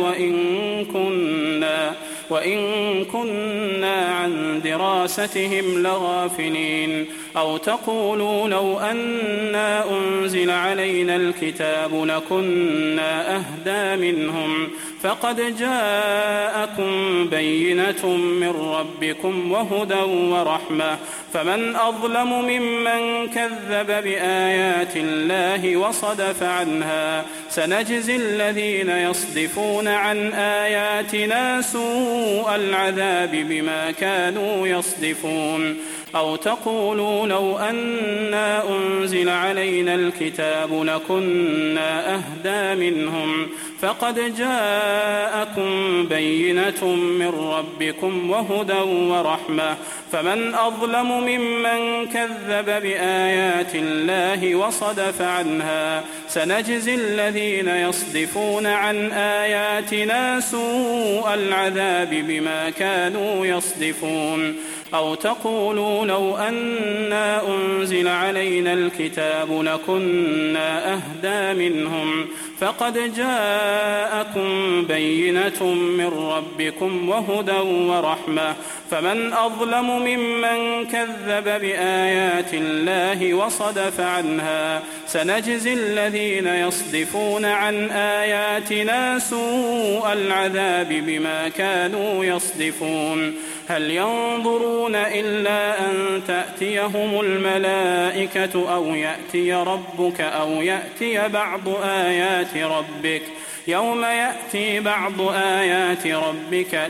وإن كنا عن دراستهم لغافلين أو تقولوا لو أنا أنزل علينا الكتاب لكنا أهدى منهم فقد جاءكم بينة من ربكم وهدى ورحمة فمن أظلم ممن كذب بآيات الله وصدف عنها سنجزي الذين يصدفون عن آياتنا سوء العذاب بما كانوا يصدفون أو تقولوا لو أنا أنزل علينا الكتاب لكنا أهدى منهم فقد جاءكم بينة من ربكم وهدى ورحمة فمن أظلم ممن كذب بآيات الله وصدف عنها سنجزي الذين يصدفون عن آياتنا سوء العذاب بما كانوا يصدفون أو تقولوا لو أنا أنزل علينا الكتاب لكنا أهدى منهم فقد جاءكم بينة من ربكم وهدى ورحمة فمن أظلم ممن كذب بآيات الله وصدف عنها سنجزي الذين يصدفون عن آياتنا سوء العذاب بما كانوا يصدفون هل ينظرون إلا أن تأتيهم الملائكة أو يأتي ربك أو يأتي بعض آيات ربك يوم يأتي بعض آيات ربك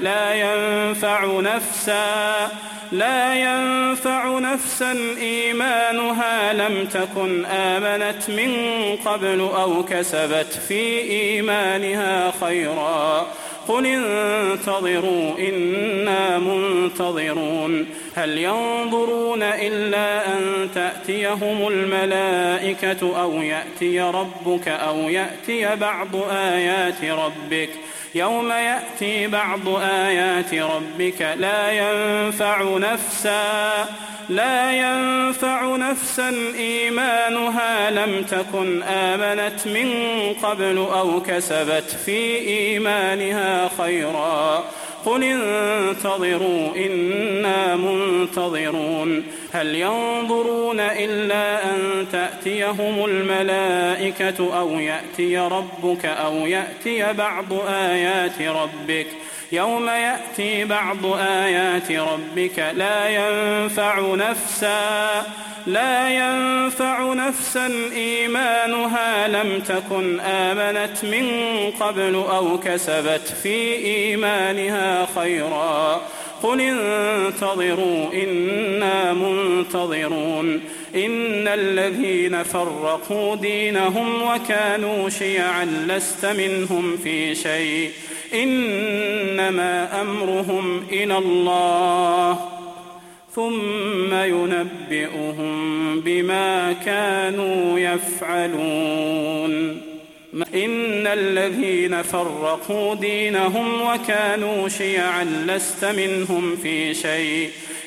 لا ينفع نفسا إيمانها لم تكن آمنت من قبل أو كسبت في إيمانها خيرا قل انتظروا إنا منتظرون هل ينظرون إلا أن تأتيهم الملائكة أو يأتي ربك أو يأتي بعض آيات ربك يوم يأتي بعض آيات ربك لا ينفع نفسا إيمانها لم تكن آمنت من قبل أو كسبت في إيمانها خيرا قل انتظروا إنا منتظرون هل ينظرون إلا أن تأتيهم الملائكة أو يأتي ربك أو يأتي بعض آيات ربك يوم يأتي بعض آيات ربك لا ينفع نفسا إيمانها لم تكن آمنت من قبل أو كسبت في إيمانها خيرا قل انتظروا إنا منتظرون إن الذين فرقوا دينهم وكانوا شيعا لست منهم في شيء إنما أمرهم إلى الله ثم ينبئهم بما كانوا يفعلون إن الذين فرقوا دينهم وكانوا شيعا لست منهم في شيء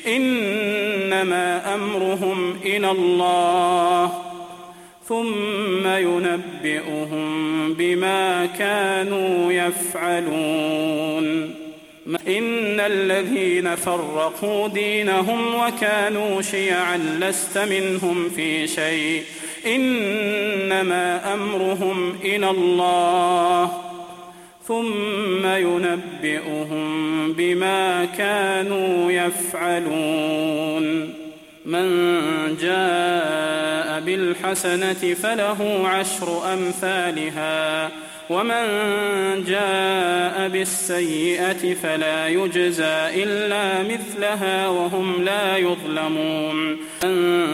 إنما أمرهم إلى الله ثم ينبئهم بما كانوا يفعلون إن الذين فرقوا دينهم وكانوا شيعا لست منهم في شيء إنما أمرهم إلى الله ثم ينبئهم بما كانوا يفعلون من جاء بالحسنة فله 10 أمثالها ومن جاء بالسيئة فلا يجزى إلا مثلها وهم لا يظلمون من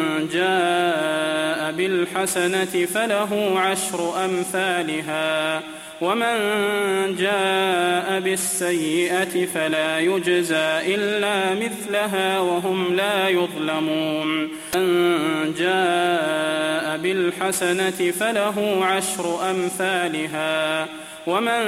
جاء بالحسنة فله 10 أمثالها ومن جاء بالسيئة فلا يجزى إلا مثلها وهم لا يظلمون من جاء بالحسنة فله 10 أمثالها ومن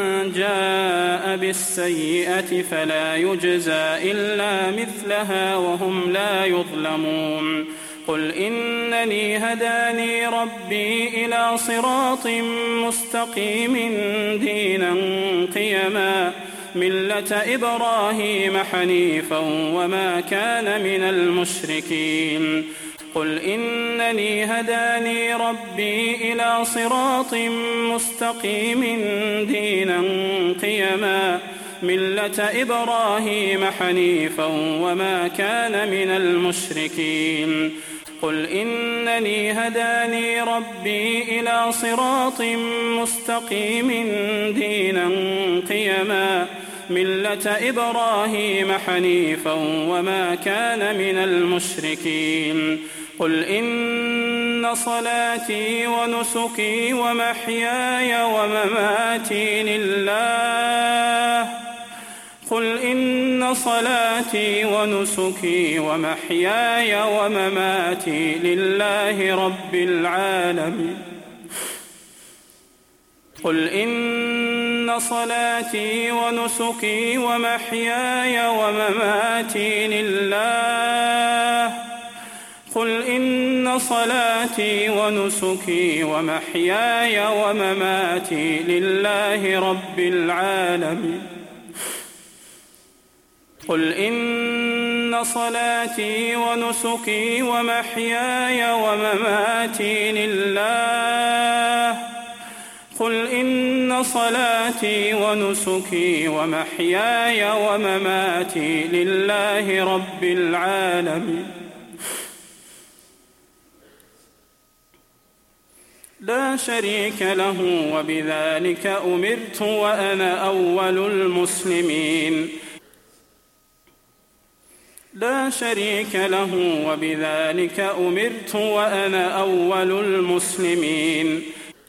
جاء بالسيئة فلا يجزى إلا مثلها وهم لا يظلمون قل إنني هداني ربي إلى صراط مستقيم دينا قيما ملة إبراهيم حنيفا وما كان من المشركين قل إنني هداني ربي إلى صراط مستقيم دينا قيما ملة إبراهيم حنيفا وما كان من المشركين قل إنني هداني ربي إلى صراط مستقيم دينا قيما ملة إبراهيم حنيفا وما كان من المشركين قل إن صلاتي ونسكي ومحياي ومماتي لله قل إن صلاتي ونسكي ومحياي ومماتي لله رب العالمين قل إن صلاتي ونسكي ومحياي ومماتي لله قل إن صلاتي ونسكي ومحياي ومماتي لله رب العالمين قل إن صلاتي ونسكي ومحياي ومماتي لله قل إن صلاتي ونسكي ومحياي ومماتي لله رب العالمين لا شريك له وبذلك أمرت وأنا أول المسلمين لا شريك له وبذلك أمرت وأنا أول المسلمين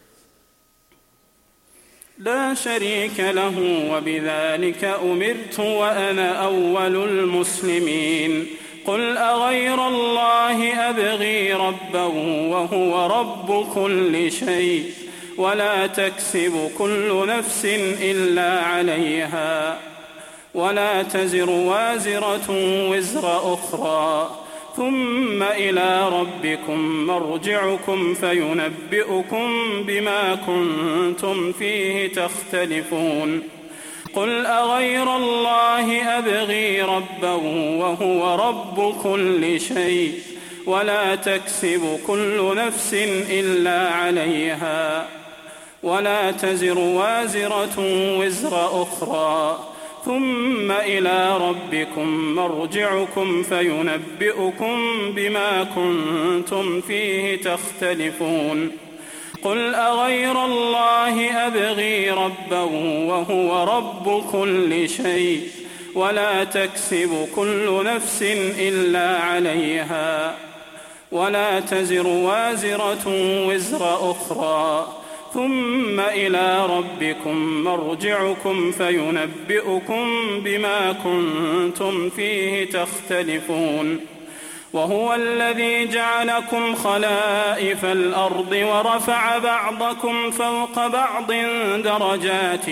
لا شريك له وبذلك أمرت وأنا أول المسلمين قل أغير الله أبغي ربا وهو رب كل شيء ولا تكسب كل نفس إلا عليها ولا تزر وازرة وزر أخرى ثم إلى ربكم مرجعكم فينبئكم بما كنتم فيه تختلفون قل أغير الله أبغي ربا وهو رب كل شيء ولا تكسب كل نفس إلا عليها ولا تزر وازرة وزر أخرى ثم إلى ربكم مرجعكم فينبئكم بما كنتم فيه تختلفون قل أغير الله أبغي ربا وهو رب كل شيء ولا تكسب كل نفس إلا عليها ولا تزر وازرة وزر أخرى ثم إلى ربكم مرجعكم فينبئكم بما كنتم فيه تختلفون وهو الذي جعلكم خلائف الأرض ورفع بعضكم فوق بعض درجات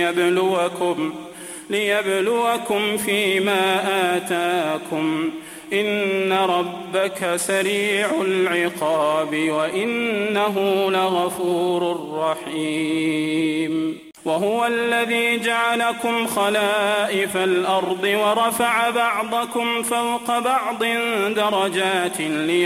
ليبلوكم فيما آتاكم إن ربك سريع العقاب وإنه لغفور رحيم وهو الذي جعلكم خلائف الأرض ورفع بعضكم فوق بعض درجات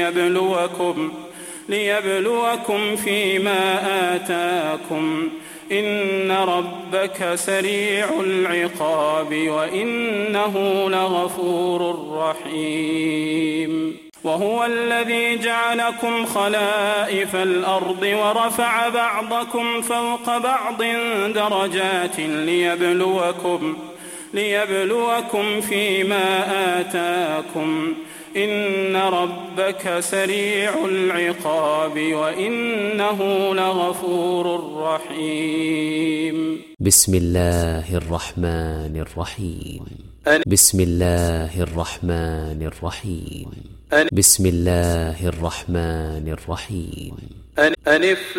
ليبلوكم فيما آتاكم إن ربك سريع العقاب وإنه لغفور رحيم وهو الذي جعلكم خلائف الأرض ورفع بعضكم فوق بعض درجات ليبلوكم فيما آتاكم إن ربك سريع العقاب وإنه لغفور رحيم بسم الله الرحمن الرحيم بسم الله الرحمن الرحيم بسم الله الرحمن الرحيم ألف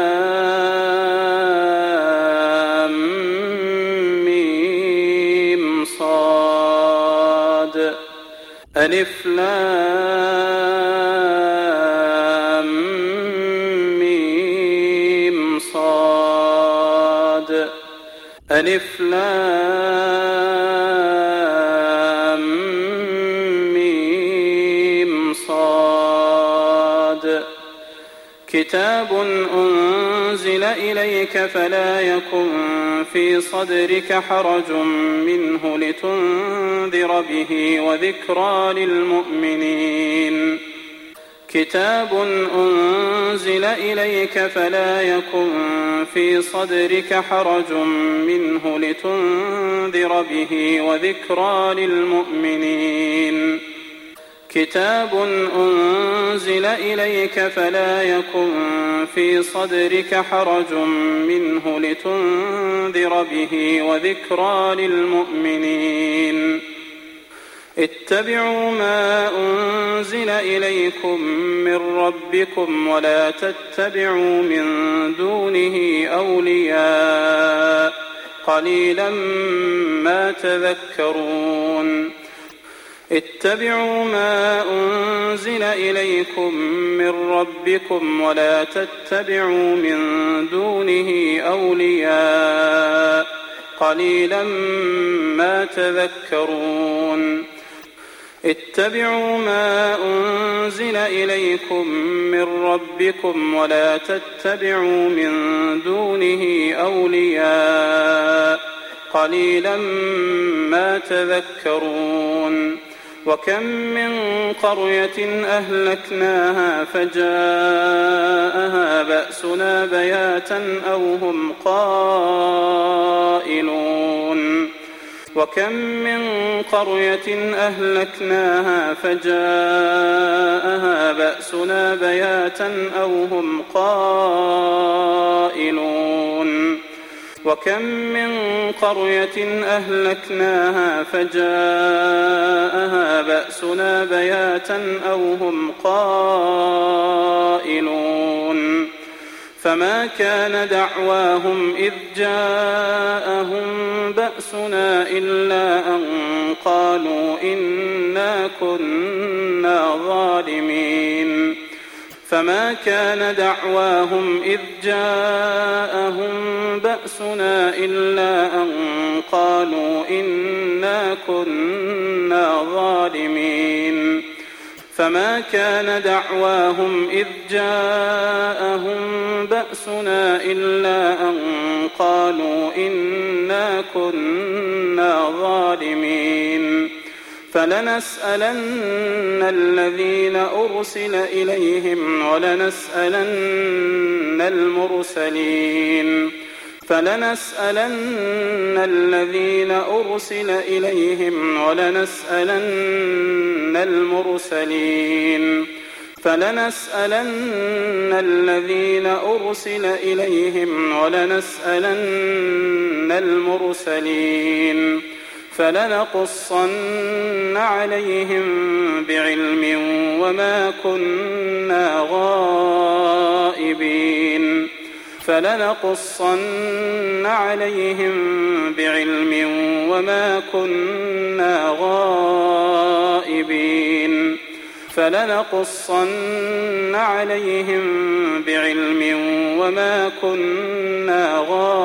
لام ميم صاد ألف لام ميم صاد ألف لام ميم صاد كتاب أنزل إليك فلا يكن في صدرك حرج منه لتنذر به وذكرى للمؤمنين كتاب أنزل إليك فلا يكن في صدرك حرج منه لتنذر به وذكرى للمؤمنين كتاب أنزل إليك فلا يكن في صدرك حرج منه لتنذر به وذكرى للمؤمنين اتبعوا ما أنزل إليكم من ربكم ولا تتبعوا من دونه أولياء قليلا ما تذكرون اتبعوا ما أنزل إليكم من ربكم ولا تتبعوا من دونه أولياء قليلا ما تذكرون اتبعوا ما أنزل إليكم من ربكم ولا تتبعوا من دونه أولياء قليلا ما تذكرون وكم من قرية أهلكناها فجاءها بأسنا بياتا أو هم قائلون وكم من قرية أهلكناها فجاءها بأسنا بياتا أو هم قائلون وكم من قرية أهلكناها فجاءها بأسنا بياتا أو هم قائلون فما كان دعواهم إذ جاءهم بأسنا إلا أن قالوا إنا كنا ظالمين فما كان دعواهم إذ جاءهم بأسنا إلا أن قالوا إنا كنا ظالمين فما كان دعواهم إذ جاءهم بأسنا إلا أن قالوا إنا كنا ظالمين فلنسألن الذين أرسل إليهم ولنسألن المرسلين فلنسألن الذين أرسل إليهم ولنسألن المرسلين فلنسألن الذين أرسل إليهم ولنسألن المرسلين فلنقصن عليهم بعلم وما كنا غائبين فلنقصن عليهم بعلم وما كنا غائبين فلنقصن عليهم بعلم وما كنا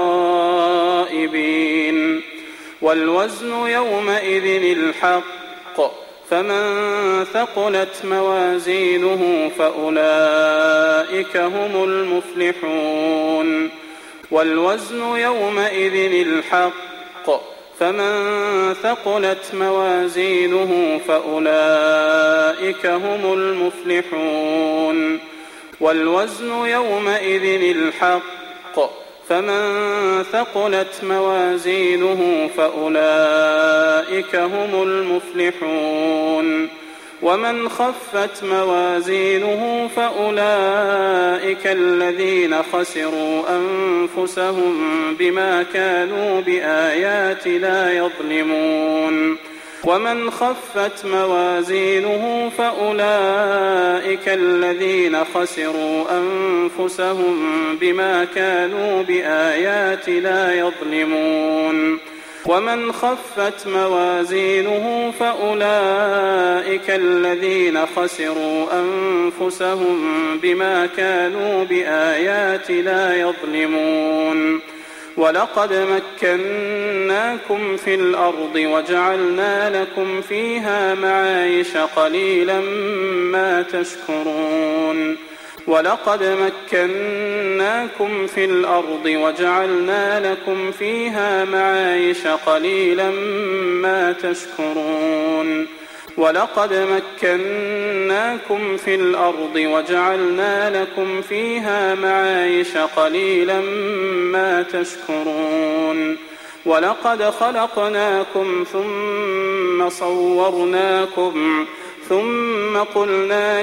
غائبين والوزن يومئذ الحق فمن ثقلت موازينه فأولئك هم المفلحون والوزن يومئذ الحق فمن ثقلت موازينه فأولئك هم المفلحون والوزن يومئذ الحق فمن ثقلت موازينه فأولئك هم المفلحون ومن خفت موازينه فأولئك الذين خسروا أنفسهم بما كانوا بآياتنا يظلمون ومن خفت موازينه فأولئك الذين خسروا أنفسهم بما كانوا بآياتنا يظلمون ومن خفت موازينه فأولئك الذين خسروا أنفسهم بما كانوا بآياتنا يظلمون ولقد مكناكم في الأرض وجعلنا لكم فيها معايش قليلا ما تشكرون ولقد مكناكم في الأرض وجعلنا لكم فيها معايش قليلا ما تشكرون ولقد مكناكم في الأرض وجعلنا لكم فيها معايش قليلا ما تشكرون ولقد خلقناكم ثم صورناكم ثم قلنا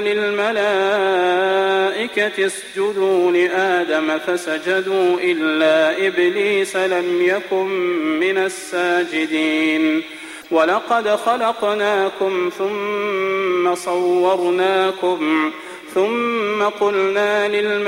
للملائكة اسجدوا لآدم فسجدوا إلا إبليس لم يكن من الساجدين ولقد خلقناكم ثم صورناكم ثم قلنا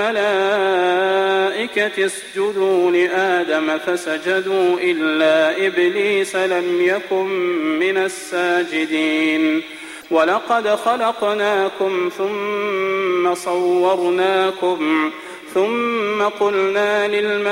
للملائكة اسجدوا لآدم فسجدوا إلا إبليس لم يكن من الساجدين ولقد خلقناكم ثم صورناكم ثم قلنا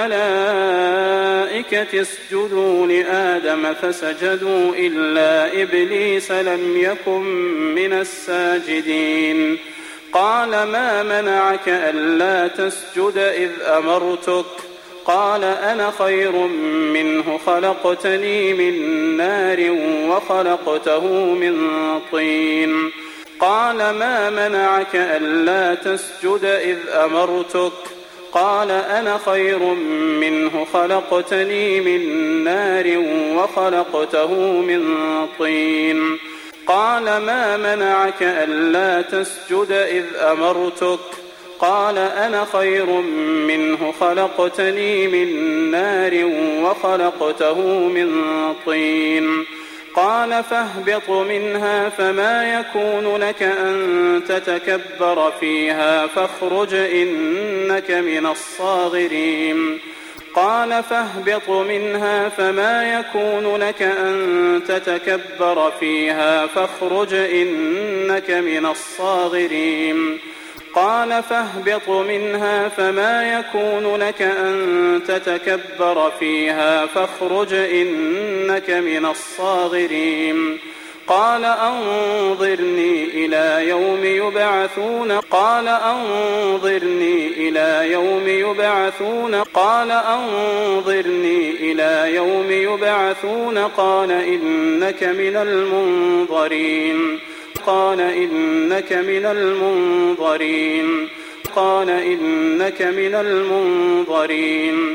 للملائكة اسجدوا لآدم فسجدوا إلا إبليس لم يكن من الساجدين قال ما منعك ألا تسجد إذ أمرتك قال أنا خير منه خلقتني من نار وخلقته من طين قال ما منعك ألا تسجد إذ أمرتك قال أنا خير منه خلقتني من نار وخلقته من طين قال ما منعك ألا تسجد إذ أمرتك قال أنا خير منه خلقتني من نار وخلقته من طين قال فاهبط منها فما يكون لك أن تتكبر فيها فاخرج إنك من الصاغرين قال فاهبط منها فما يكون لك أن تتكبر فيها فاخرج إنك من الصاغرين قال فاهبط منها فما يكون لك أن تتكبر فيها فاخرج إنك من الصاغرين قال أنظرني إلى يوم يبعثون قال أنظرني إلى يوم يبعثون قال أنظرني إلى يوم يبعثون قال إنك من المنظرين قال إنك من المنظرين قال إنك من المنظرين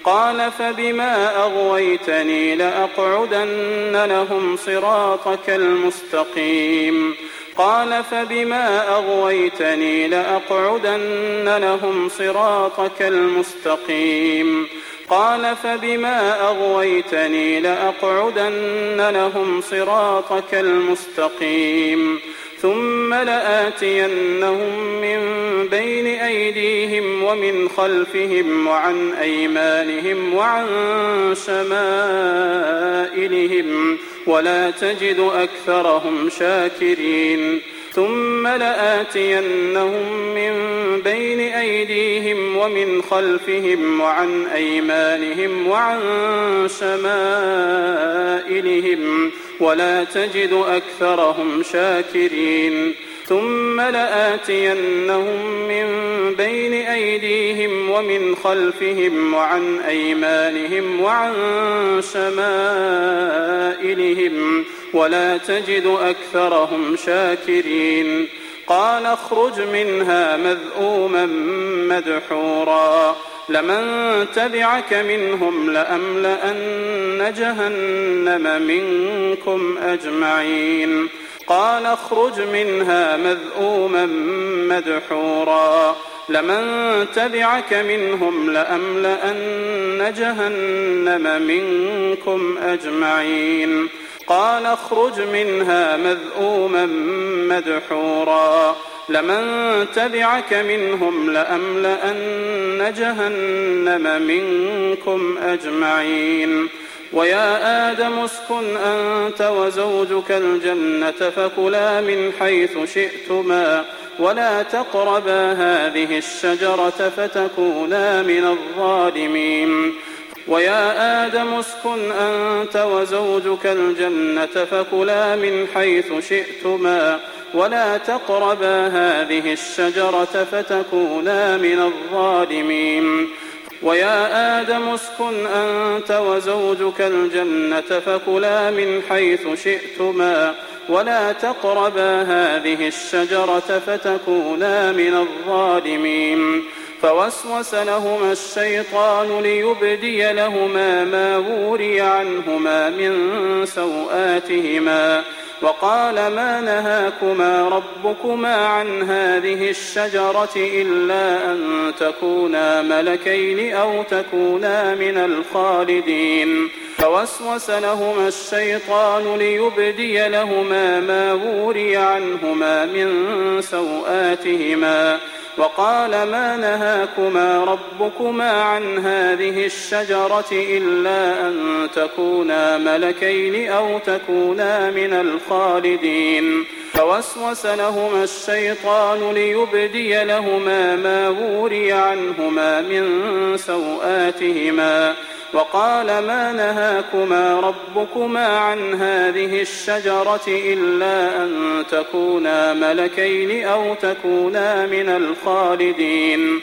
قال فبما أغويتني لأقعدن لهم صراطك المستقيم قال فبما أغويتني لأقعدن لهم صراطك المستقيم قال فبما أغويتني لأقعدن لهم صراطك المستقيم ثم لآتينهم من بين أيديهم ومن خلفهم وعن أيمانهم وعن شمائلهم ولا تجد أكثرهم شاكرين ثم لآتينهم من بين أيديهم ومن خلفهم وعن أيمانهم وعن شمائلهم ولا تجد أكثرهم شاكرين ثم لآتينهم من بين أيديهم ومن خلفهم وعن أيمانهم وعن شمائلهم ولا تجد أكثرهم شاكرين قال اخرج منها مذءوما مدحورا لمن تبعك منهم لأملأن جهنم منكم أجمعين قال اخرج منها مذءوما مدحورا لمن تبعك منهم لأملأن جهنم منكم أجمعين قال اخرج منها مذءوما مدحورا لمن تبعك منهم لأملأن جهنم منكم أجمعين ويا آدم اسكن أنت وزوجك الجنة فكلا من حيث شئتما ولا تقربا هذه الشجرة فتكونا من الظالمين ويا آدم اسكن أنت وزوجك الجنة فكلا من حيث شئتما ولا تقربا هذه الشجرة فتكونا من الظالمين ويا آدم اسكن أنت وزوجك الجنة فكلا من حيث شئتما ولا تقربا هذه الشجرة فتكونا من الظالمين فوسوس لهما الشيطان ليبدي لهما ما وري عنهما من سوآتهما وقال ما نهاكما ربكما عن هذه الشجرة إلا أن تكونا ملكين أو تكونا من الخالدين فوسوس لهما الشيطان ليبدي لهما ما وري عنهما من سوآتهما وقال ما نهاكما ربكما عن هذه الشجرة إلا أن تكونا ملكين أو تكونا من الخالدين فوسوس لهما الشيطان ليبدي لهما ما وري عنهما من سوآتهما وقال ما نهاكما ربكما عن هذه الشجرة إلا أن تكونا ملكين أو تكونا من الخالدين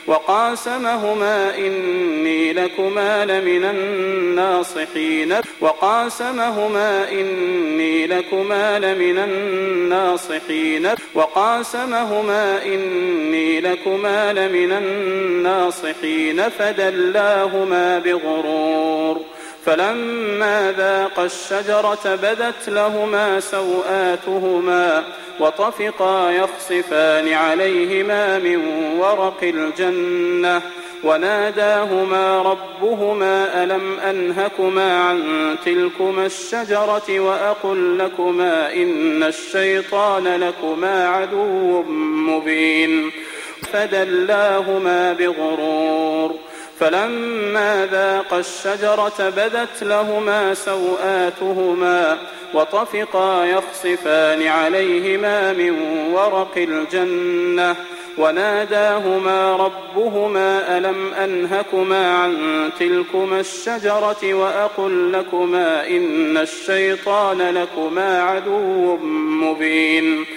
وقاسمهما إني لكما لمن الناصحين وقاسمهما إني لكما لمن الناصحين وقاسمهما إني لكما لمن الناصحين فدلاهما بغرور فلما ذاقا الشجرة بدت لهما سوآتهما وطفقا يخصفان عليهما من ورق الجنة وناداهما ربهما ألم أنهكما عن تلكما الشجرة وأقل لكما إن الشيطان لكما عدو مبين فدلاهما بغرور فلما ذاقا الشجرة بدت لهما سوآتهما وطفقا يخصفان عليهما من ورق الجنة وناداهما ربهما ألم أنهكما عن تلكما الشجرة وأقل لكما إن الشيطان لكما عدو مبين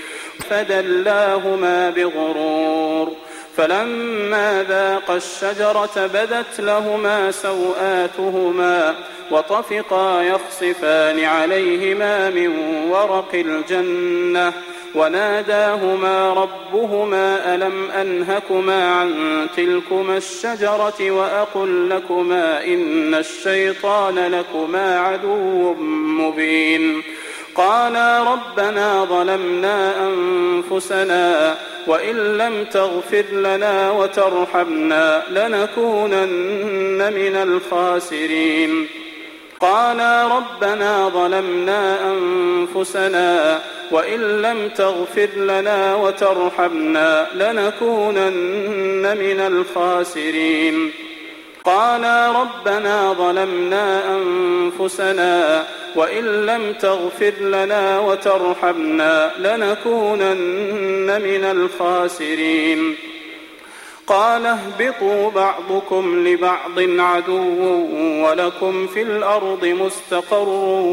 فدلاهما بغرور فلما ذاقا الشجرة بدت لهما سوآتهما وطفقا يخصفان عليهما من ورق الجنة وناداهما ربهما ألم أنهكما عن تلكما الشجرة وأقل لكما إن الشيطان لكما عدو مبين قالا ربنا ظلمنا أنفسنا وإن لم تغفر لنا وترحمنا لنكونن من الخاسرين قالا ربنا ظلمنا أنفسنا وإن لم تغفر لنا وترحمنا لنكونن من الخاسرين قالا ربنا ظلمنا أنفسنا وإن لم تغفر لنا وترحمنا لنكونن من الخاسرين قال اهبطوا بعضكم لبعض عدو ولكم في الأرض مستقر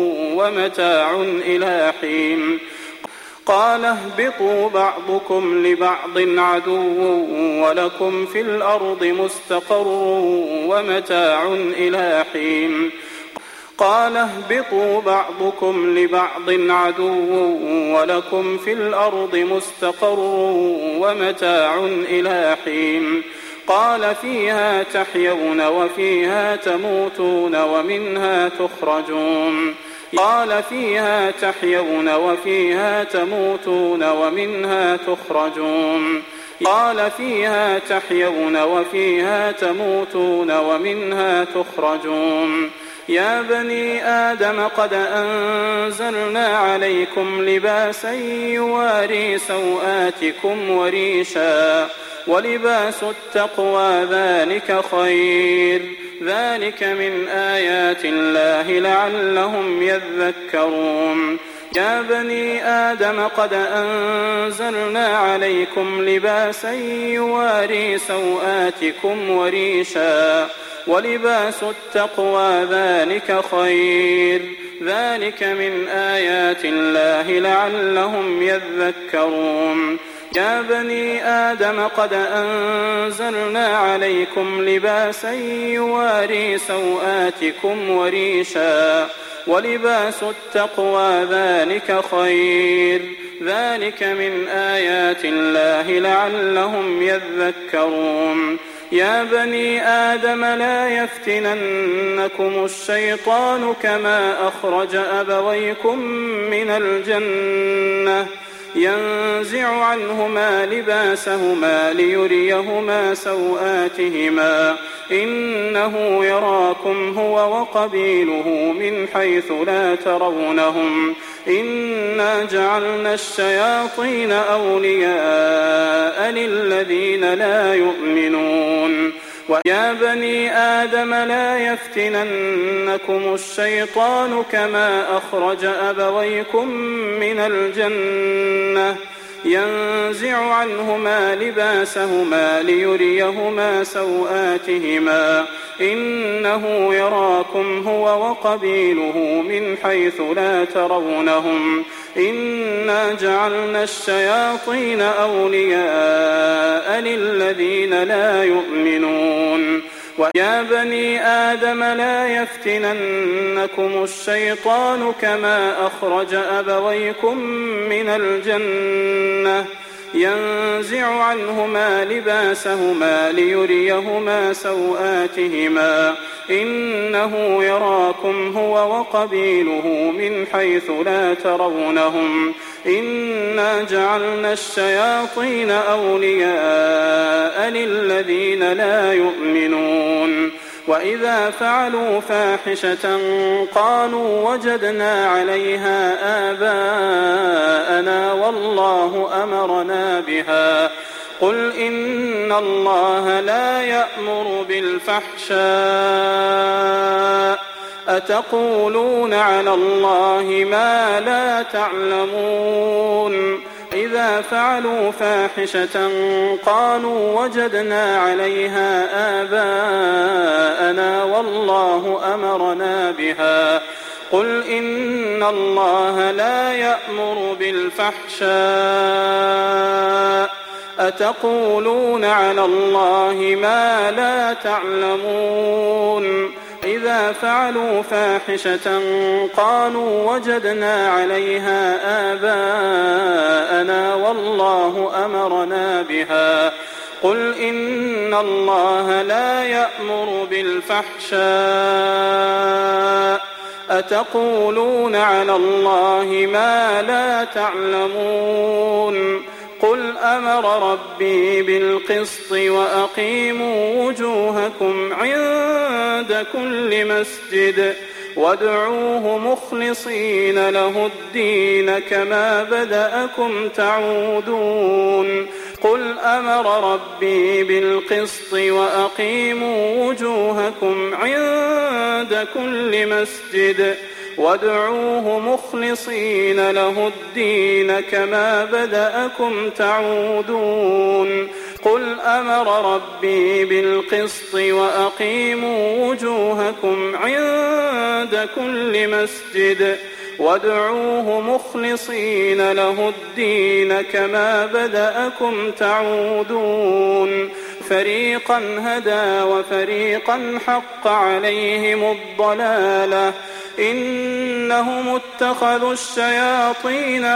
ومتاع إلى حين قال اهبطوا بعضكم لبعض عدو ولكم في الأرض مستقر ومتاع إلى حين قال اهبطوا بعضكم لبعض عدو ولكم في الأرض مستقر ومتاع إلى حين قال فيها تحيون وفيها تموتون ومنها تخرجون قال فيها تحيون وفيها تموتون ومنها تخرجون قال فيها تحيون وفيها تموتون ومنها تخرجون يا بني آدم قد أنزلنا عليكم لباسا يواري سوآتكم وريشا ولباس التقوى ذلك خير ذلك من آيات الله لعلهم يذكرون يا بني آدم قد أنزلنا عليكم لباسا يواري سوآتكم وريشا ولباس التقوى ذلك خير ذلك من آيات الله لعلهم يذكرون يا بني آدم قد أنزلنا عليكم لباسا يواري سوآتكم وريشا ولباس التقوى ذلك خير ذلك من آيات الله لعلهم يذكرون يا بني آدم لا يفتننكم الشيطان كما أخرج أبويكم من الجنة ينزع عنهما لباسهما ليريهما سوآتهما إنه يراكم هو وقبيله من حيث لا ترونهم إنا جعلنا الشياطين أولياء للذين لا يؤمنون ويا بني آدم لا يفتننكم الشيطان كما أخرج أبويكم من الجنة ينزع عنهما لباسهما ليريهما سوآتهما إنه يراكم هو وقبيله من حيث لا ترونهم إنا جعلنا الشياطين أولياء للذين لا يؤمنون ويا بني آدم لا يفتننكم الشيطان كما أخرج أبويكم من الجنة ينزع عنهما لباسهما ليريهما سوآتهما إنه يراكم هو وقبيله من حيث لا ترونهم إنا جعلنا الشياطين أولياء للذين لا يؤمنون وإذا فعلوا فاحشة قالوا وجدنا عليها آباءنا والله أمرنا بها قل إن الله لا يأمر بالفحشاء أتقولون على الله ما لا تعلمون إذا فعلوا فاحشة قالوا وجدنا عليها آباءنا والله أمرنا بها قل إن الله لا يأمر بالفحشاء أتقولون على الله ما لا تعلمون وإذا فعلوا فاحشة قالوا وجدنا عليها آباءنا والله أمرنا بها قل إن الله لا يأمر بالفحشاء أتقولون على الله ما لا تعلمون قل أمر ربي بالقسط وأقيموا وجوهكم عند كل مسجد وادعوه مخلصين له الدين كما بدأكم تعودون قل أمر ربي بالقسط وأقيموا وجوهكم عند كل مسجد وادعوه مخلصين له الدين كما بدأكم تعودون قل أمر ربي بالقسط وأقيموا وجوهكم عند كل مسجد وادعوه مخلصين له الدين كما بدأكم تعودون فريقا هدى وفريقا حق عليهم الضلالة إنهم اتخذوا الشياطين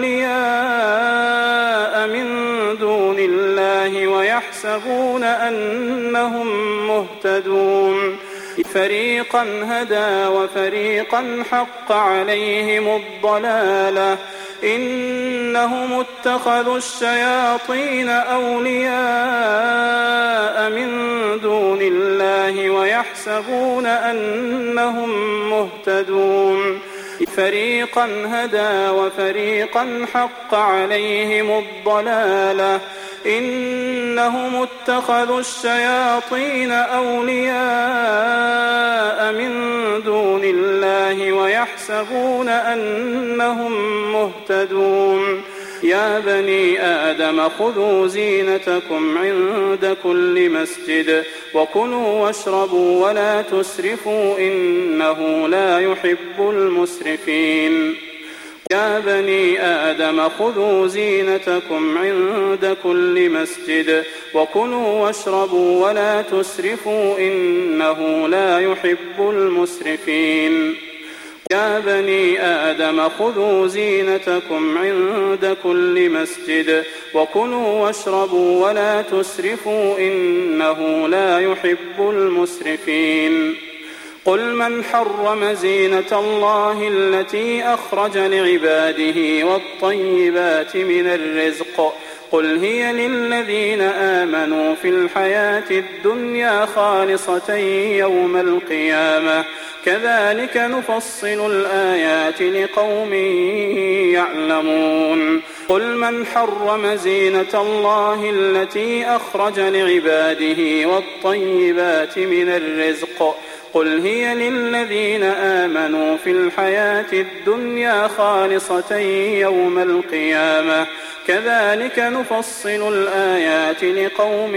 أولياء من دون الله ويحسبون أنهم مهتدون فريقا هدى وفريقا حق عليهم الضلالة إنهم اتخذوا الشياطين أولياء من دون الله ويحسبون أنهم مهتدون فريقا هدى وفريقا حق عليهم الضلالة إنهم اتخذوا الشياطين أولياء من دون الله ويحسبون أنهم مهتدون يا بني آدم خذوا زينتكم عند كل مسجد وكلوا واشربوا ولا تسرفوا إنه لا يحب المسرفين يا بني آدم خذوا زينتكم عند كل مسجد وكلوا واشربوا ولا تسرفوا إنه لا يحب المسرفين يا بني آدم خذوا زينتكم عند كل مسجد وكلوا واشربوا ولا تسرفوا إنه لا يحب المسرفين قل من حرم زينة الله التي أخرج لعباده والطيبات من الرزق قل هي للذين آمنوا في الحياة الدنيا خالصة يوم القيامة كذلك نفصل الآيات لقوم يعلمون قل من حرم زينة الله التي أخرج لعباده والطيبات من الرزق قل هي للذين آمنوا في الحياة الدنيا خالصة يوم القيامة كذلك نفصل الآيات لقوم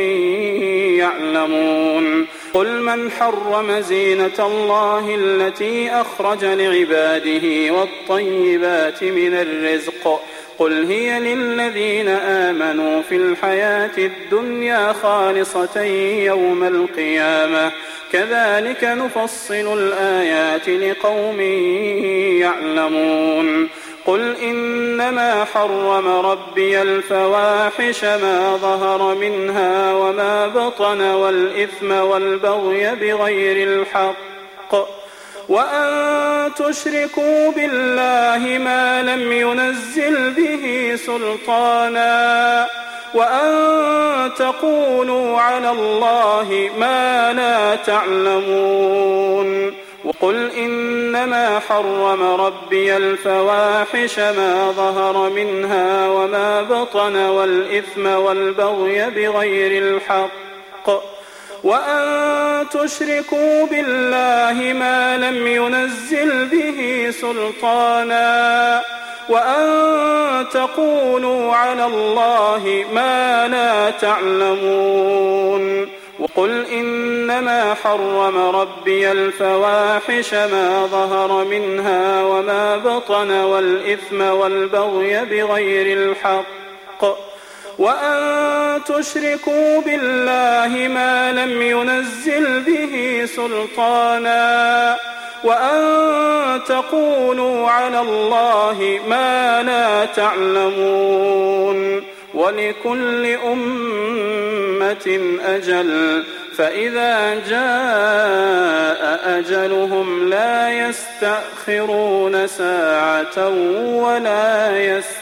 يعلمون قل من حرم زينة الله التي أخرج لعباده والطيبات من الرزق قل هي للذين آمنوا في الحياة الدنيا خالصة يوم القيامة كذلك نفصل الآيات لقوم يعلمون قل إنما حرم ربي الفواحش ما ظهر منها وما بطن والإثم والبغي بغير الحق وأن تشركوا بالله ما لم ينزل به سلطانا وأن تقولوا على الله ما لا تعلمون وقل إنما حرم ربي الفواحش ما ظهر منها وما بطن والإثم والبغي بغير الحق وأن تشركوا بالله ما لم ينزل به سلطانا وأن تقولوا على الله ما لا تعلمون وقل إنما حرم ربي الفواحش ما ظهر منها وما بطن والإثم والبغي بغير الحق وأن تشركوا بالله ما لم ينزل به سلطانا وأن تقولوا على الله ما لا تعلمون ولكل أمة أجل فإذا جاء أجلهم لا يستأخرون ساعة ولا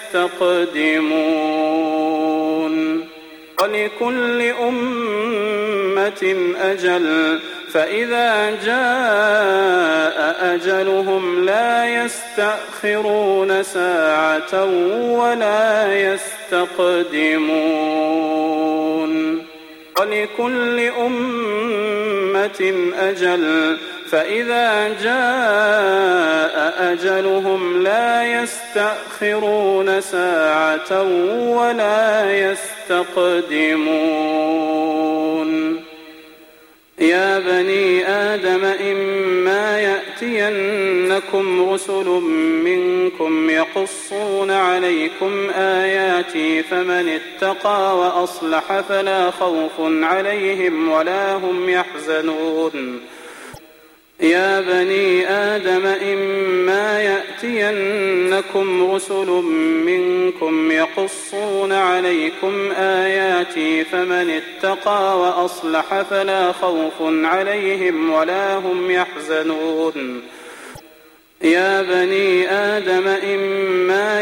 يستقدمون ولكل أمة أجل فإذا جاء أجلهم لا يستأخرون ساعة ولا يستقدمون ولكل أمة أجل فإذا جاء أجلهم لا يستأخرون ساعة ولا يستقدمون يا بني آدم إما يأتينكم رسل منكم يقصون عليكم آياتي فمن اتقى وأصلح فلا خوف عليهم ولا هم يحزنون يا بني آدم إما يأتينكم رسل منكم يقصون عليكم آياتي فمن اتقى وأصلح فلا خوف عليهم ولا هم يحزنون يا بني آدم إما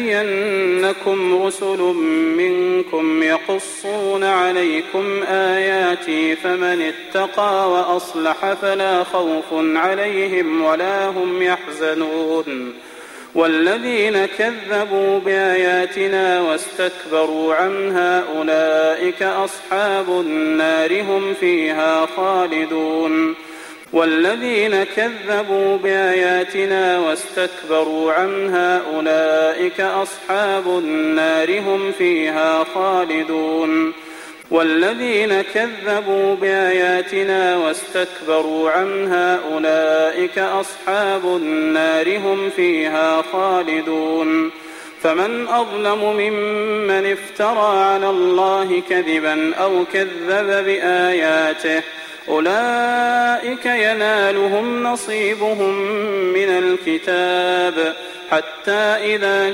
يأتينكم رسل منكم يقصون عليكم آياتي فمن اتقى وأصلح فلا خوف عليهم ولا هم يحزنون والذين كذبوا بآياتنا واستكبروا عنها أولئك أصحاب النار هم فيها خالدون والذين كذبوا بآياتنا واستكبروا عنها أولئك أصحاب النار هم فيها خالدون والذين كذبوا بآياتنا واستكبروا عنها أولئك أصحاب النار هم فيها خالدون فمن أظلم ممن افترى على الله كذبا أو كذب بآياته أولئك ينالهم نصيبهم من الكتاب حتى إذا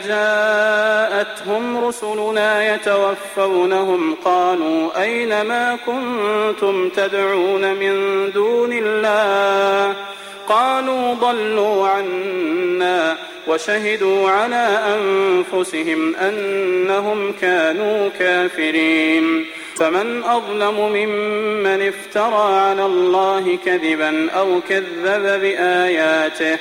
جاءتهم رسلنا يتوفونهم قالوا أين ما كنتم تدعون من دون الله قالوا ضلوا عنا وشهدوا على أنفسهم أنهم كانوا كافرين فمن أظلم ممن افترى على الله كذبا أو كذب بآياته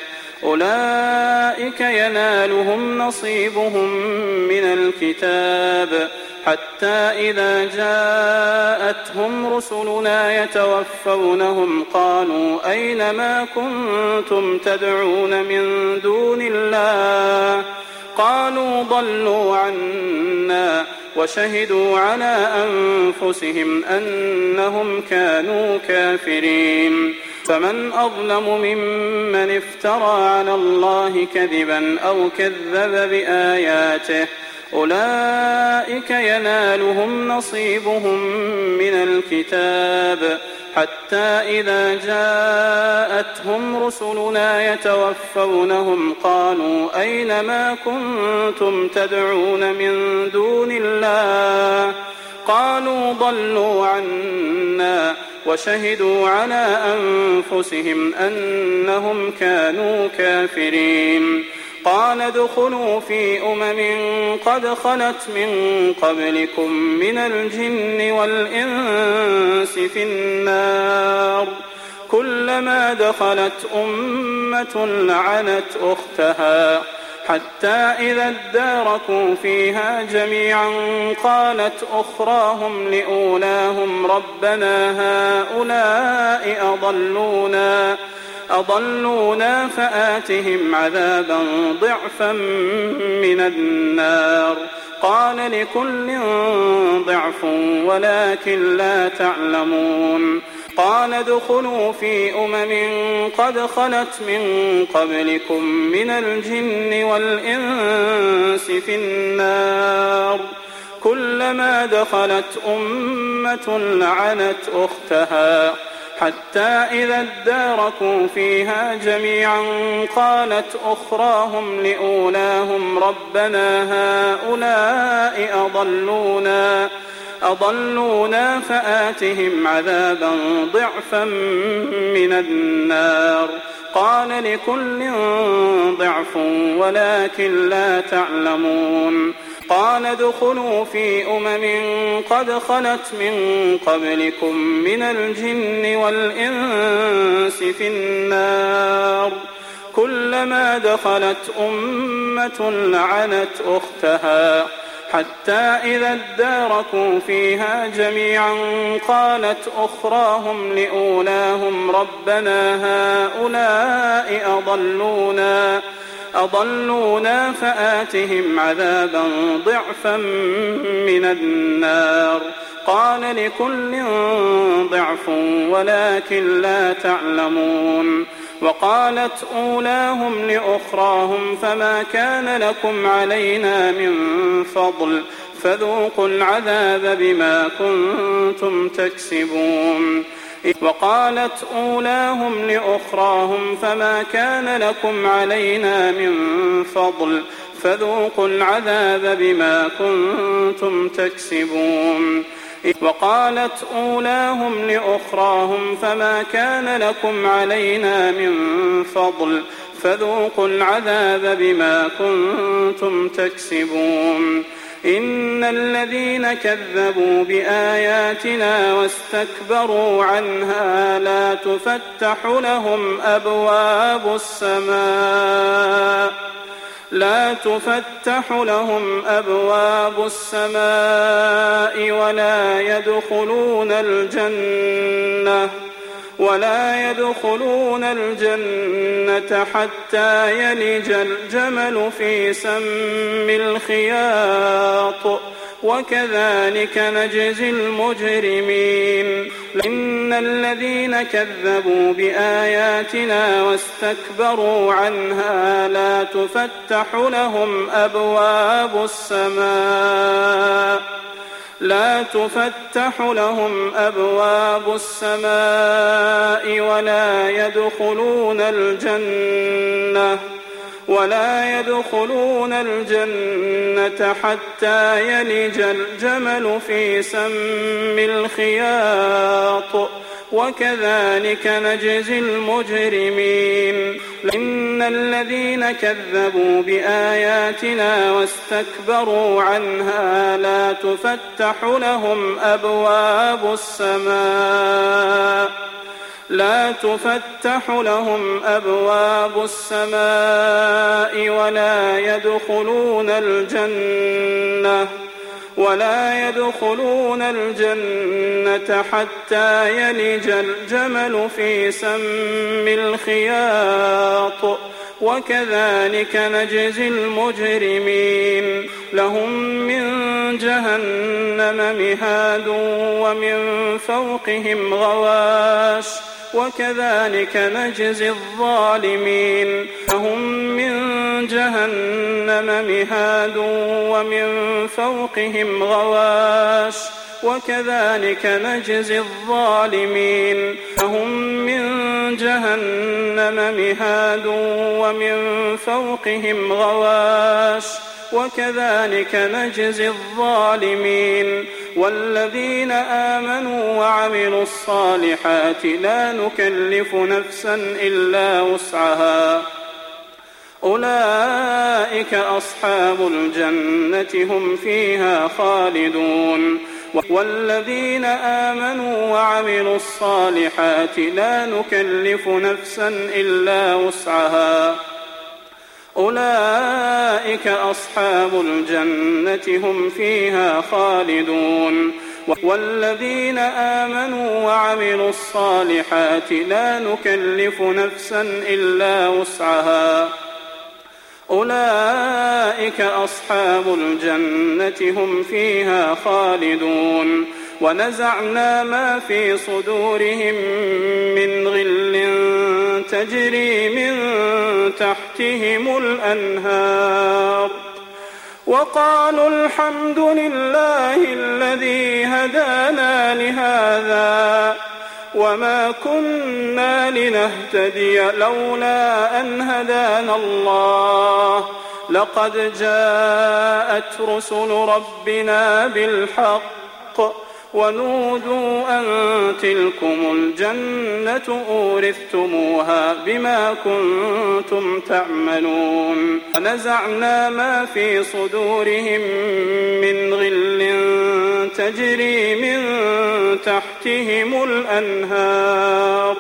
أولئك ينالهم نصيبهم من الكتاب حتى إذا جاءتهم رسلنا يتوفونهم قالوا أين ما كنتم تدعون من دون الله قالوا ضلوا عنا وشهدوا على أنفسهم أنهم كانوا كافرين فمن أظلم ممن افترى على الله كذبا أو كذب بآياته أولئك ينالهم نصيبهم من الكتاب حتى إذا جاءتهم رسلنا يتوفونهم قالوا أين ما كنتم تدعون من دون الله قالوا ضلوا عنا وشهدوا على أنفسهم أنهم كانوا كافرين قال ادخلوا في قد خلت من قبلكم من الجن والإنس في النار كلما دخلت أمة لعنت أختها حتى إذا اداركوا فيها جميعا قالت أخراهم لأولاهم ربنا هؤلاء أضلونا فآتهم عذابا ضعفا من النار قال لكل ضعف ولكن لا تعلمون قال ادخلوا في قد خلت من قبلكم من الجن والإنس في النار كلما دخلت أمة لعنت أختها حتى إذا اداركوا فيها جميعا قالت أخراهم لأولاهم ربنا هؤلاء أضلونا فآتهم عذابا ضعفا من النار قال لكل ضعف ولكن لا تعلمون قال ادخلوا في قد خلت من قبلكم من الجن والإنس في النار كلما دخلت أمة لعنت أختها حتى إذا اداركوا فيها جميعا قالت أخراهم لأولاهم ربنا هؤلاء أضلونا فآتهم عذابا ضعفا من النار قال لكل ضعف ولكن لا تعلمون وقالت أولاهم لأخراهم فما كان لكم علينا من فضل فذوقوا العذاب بما كنتم تكسبون وقالت أولاهم لأخراهم فما كان لكم علينا من فضل فذوقوا العذاب بما كنتم تكسبون وقالت أولاهم لأخراهم فما كان لكم علينا من فضل فذوقوا العذاب بما كنتم تكسبون إن الذين كذبوا بآياتنا واستكبروا عنها لا تفتح لهم أبواب السماء ولا يدخلون الجنة حتى يلج الجمل في سم الخياط وكذلك نجزي المجرمين إن الذين كذبوا بآياتنا واستكبروا عنها لا تفتح لهم أبواب السماء ولا يدخلون الجنة حتى يلج الجمل في سم الخياط وكذلك نجزي المجرمين إن الذين كذبوا بآياتنا واستكبروا عنها لا تفتح لهم أبواب السماء ولا يدخلون الجنة حتى يلج الجمل في سم الخياط وكذلك نجزي المجرمين لهم من جهنم مهاد ومن فوقهم غواش وكذلك نجزي الظالمين لهم من جهنم مهاد ومن فوقهم غواش وكذلك نجزي الظالمين لهم من جهنم مهاد ومن فوقهم غواش وكذلك نجزي الظالمين والذين آمنوا وعملوا الصالحات لا نكلف نفسا إلا وسعها أولئك أصحاب الجنة هم فيها خالدون والذين آمنوا وعملوا الصالحات لا نكلف نفسا إلا وسعها أولئك أصحاب الجنة هم فيها خالدون والذين آمنوا وعملوا الصالحات لا نكلف نفسا إلا وسعها أولئك أصحاب الجنة هم فيها خالدون ونزعنا ما في صدورهم من غل تجري من تحتهم الأنهار وقالوا الحمد لله الذي هدانا لهذا وما كنا لنهتدي لولا أن هدانا الله لقد جاءت رسل ربنا بالحق ونودوا أن تلكم الجنة أورثتموها بما كنتم تعملون ونزعنا ما في صدورهم من غل تجري من تحتهم الأنهار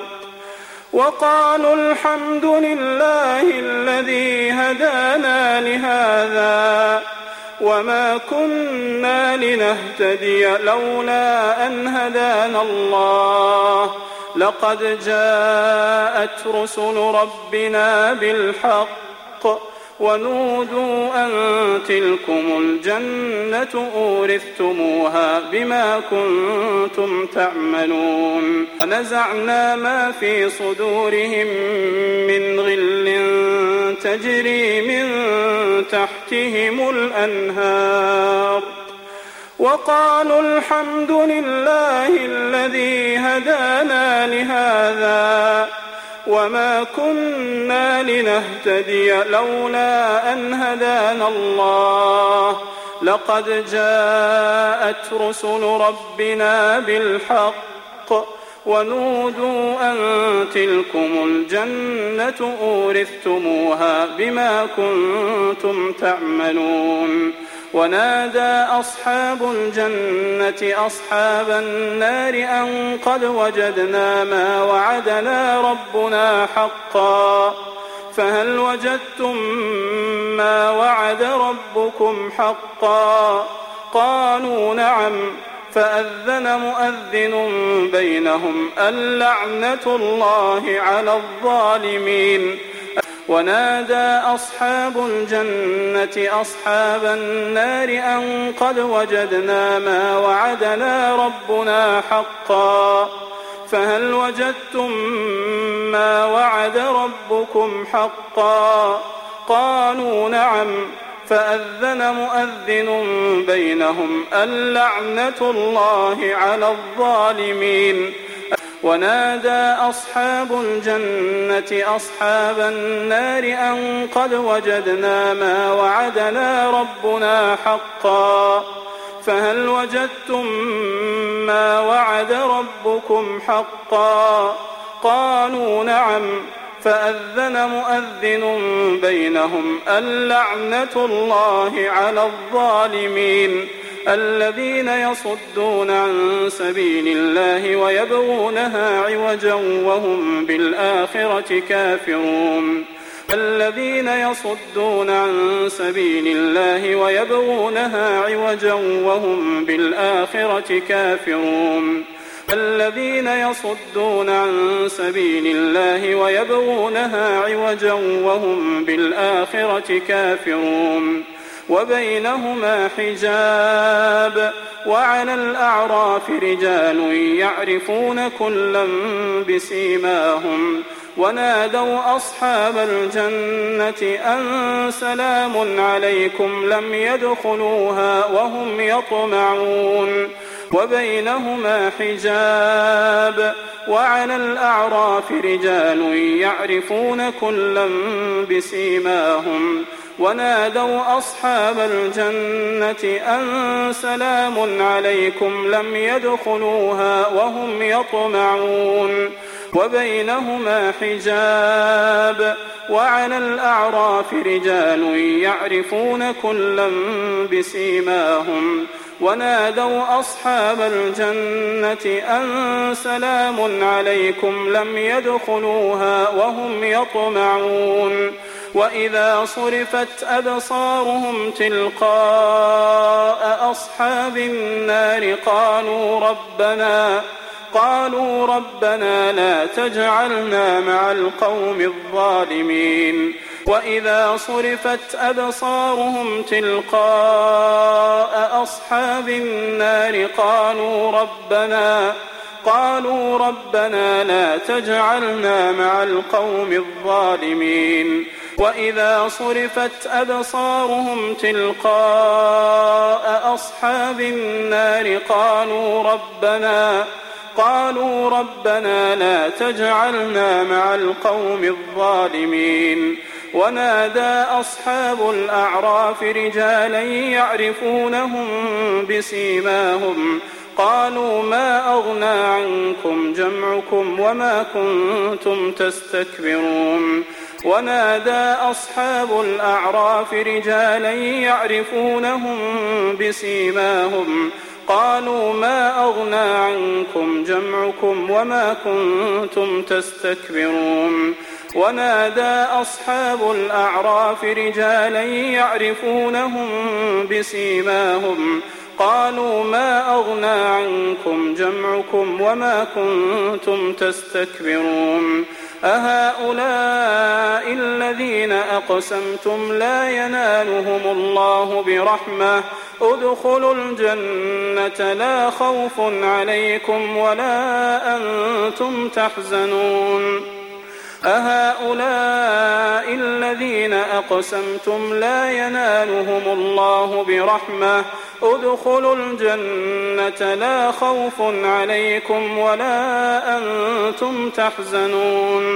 وقالوا الحمد لله الذي هدانا لهذا وما كنا لنهتدي لولا أن هدانا الله لقد جاءت رسل ربنا بالحق ونودوا أن تلكم الجنة أورثتموها بما كنتم تعملون ونزعنا ما في صدورهم من غل تجري من تحتهم الأنهار وقالوا الحمد لله الذي هدانا لهذا وما كنا لنهتدي لولا أن هدانا الله لقد جاءت رسل ربنا بالحق ونودوا أن تلكم الجنة أورثتموها بما كنتم تعملون ونادى أصحاب الجنة أصحاب النار أن قد وجدنا ما وعدنا ربنا حقا فهل وجدتم ما وعد ربكم حقا قالوا نعم فأذن مؤذن بينهم اللعنة الله على الظالمين ونادى أصحاب الجنة أصحاب النار أن قد وجدنا ما وعدنا ربنا حقا فهل وجدتم ما وعد ربكم حقا قالوا نعم فأذن مؤذن بينهم اللعنة الله على الظالمين ونادى أصحاب الجنة أصحاب النار أن قد وجدنا ما وعدنا ربنا حقا فهل وجدتم ما وعد ربكم حقا قالوا نعم فأذن مؤذن بينهم اللعنة الله على الظالمين الذين يصدون عن سبيل الله ويبغونها عوجا وهم بالآخرة كافرون الذين يصدون عن سبيل الله ويبغونها عوجا وهم بالآخرة كافرون الذين يصدون عن سبيل الله ويبغونها عوجا وهم بالآخرة كافرون وبينهما حجاب وعلى الأعراف رجال يعرفون كلا بسيماهم ونادوا أصحاب الجنة أن سلام عليكم لم يدخلوها وهم يطمعون وبينهما حجاب وعلى الأعراف رجال يعرفون كلا بسيماهم ونادوا أصحاب الجنة أن سلام عليكم لم يدخلوها وهم يطمعون وبينهما حجاب وعلى الأعراف رجال يعرفون كلا بسيماهم ونادوا أصحاب الجنة أن سلام عليكم لم يدخلوها وهم يطمعون وإذا صرفت أبصارهم تلقاء أصحاب النار قالوا ربنا لا تجعلنا مع القوم الظالمين وإذا صرفت أبصارهم تلقاء أصحاب النار قالوا ربنا لا تجعلنا مع القوم الظالمين وإذا صرفت أبصارهم تلقاء أصحاب النار قالوا ربنا لا تجعلنا مع القوم الظالمين. ونادى أصحاب الأعراف رجالا يعرفونهم بسيماهم قالوا ما أغنى عنكم جمعكم وما كنتم تستكبرون. ونادى أصحاب الأعراف رجالا يعرفونهم بسيماهم قالوا ما أغنى عنكم جمعكم وما كنتم تستكبرون. ونادى أصحاب الأعراف رجالا يعرفونهم بسيماهم قالوا ما أغنى عنكم جمعكم وما كنتم تستكبرون. أهؤلاء الذين أقسمتم لا ينالهم الله برحمة ادخلوا الجنة لا خوف عليكم ولا أنتم تحزنون. أهؤلاء الذين أقسمتم لا ينالهم الله برحمة ادخلوا الجنة لا خوف عليكم ولا أنتم تحزنون.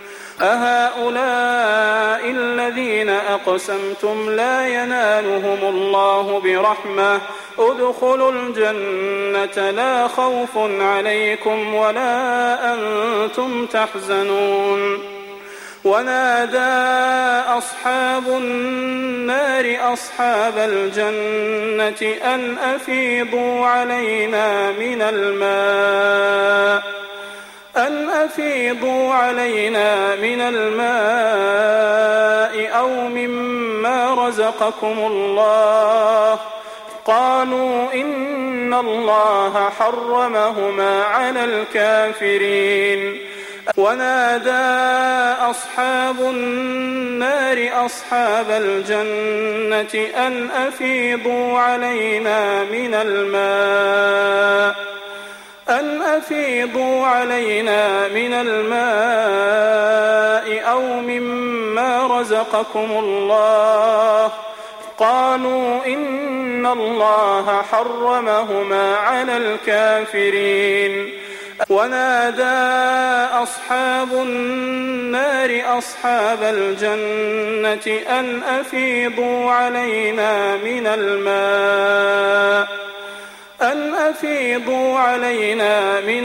أهؤلاء الذين أقسمتم لا ينالهم الله برحمة ادخلوا الجنة لا خوف عليكم ولا أنتم تحزنون. ونادى أصحاب النار أصحاب الجنة أن أفيضوا علينا من الماء أو مما رزقكم الله قالوا إن الله حرمهما على الكافرين. ونادى أصحاب النار أصحاب الجنة أن أفيضوا علينا من الماء أو مما رزقكم الله قالوا إن الله حرمهما على الكافرين. ونادى أصحاب النار أصحاب الجنة أن أفيضوا علينا من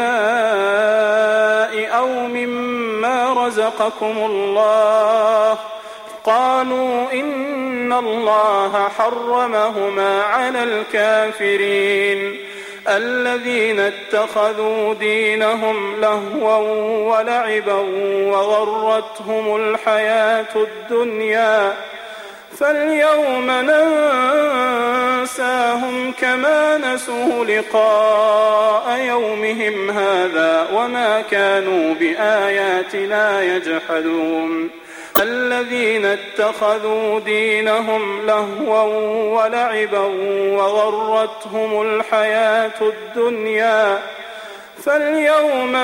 الماء أو مما رزقكم الله قالوا إن الله حرمهما على الكافرين. الذين اتخذوا دينهم لهوا ولعبا وغرتهم الحياة الدنيا فاليوم ننساهم كما نسوا لقاء يومهم هذا وما كانوا بآياتنا يجحدون. الذين اتخذوا دينهم لهوا ولعبا وغرتهم الحياة الدنيا فاليوم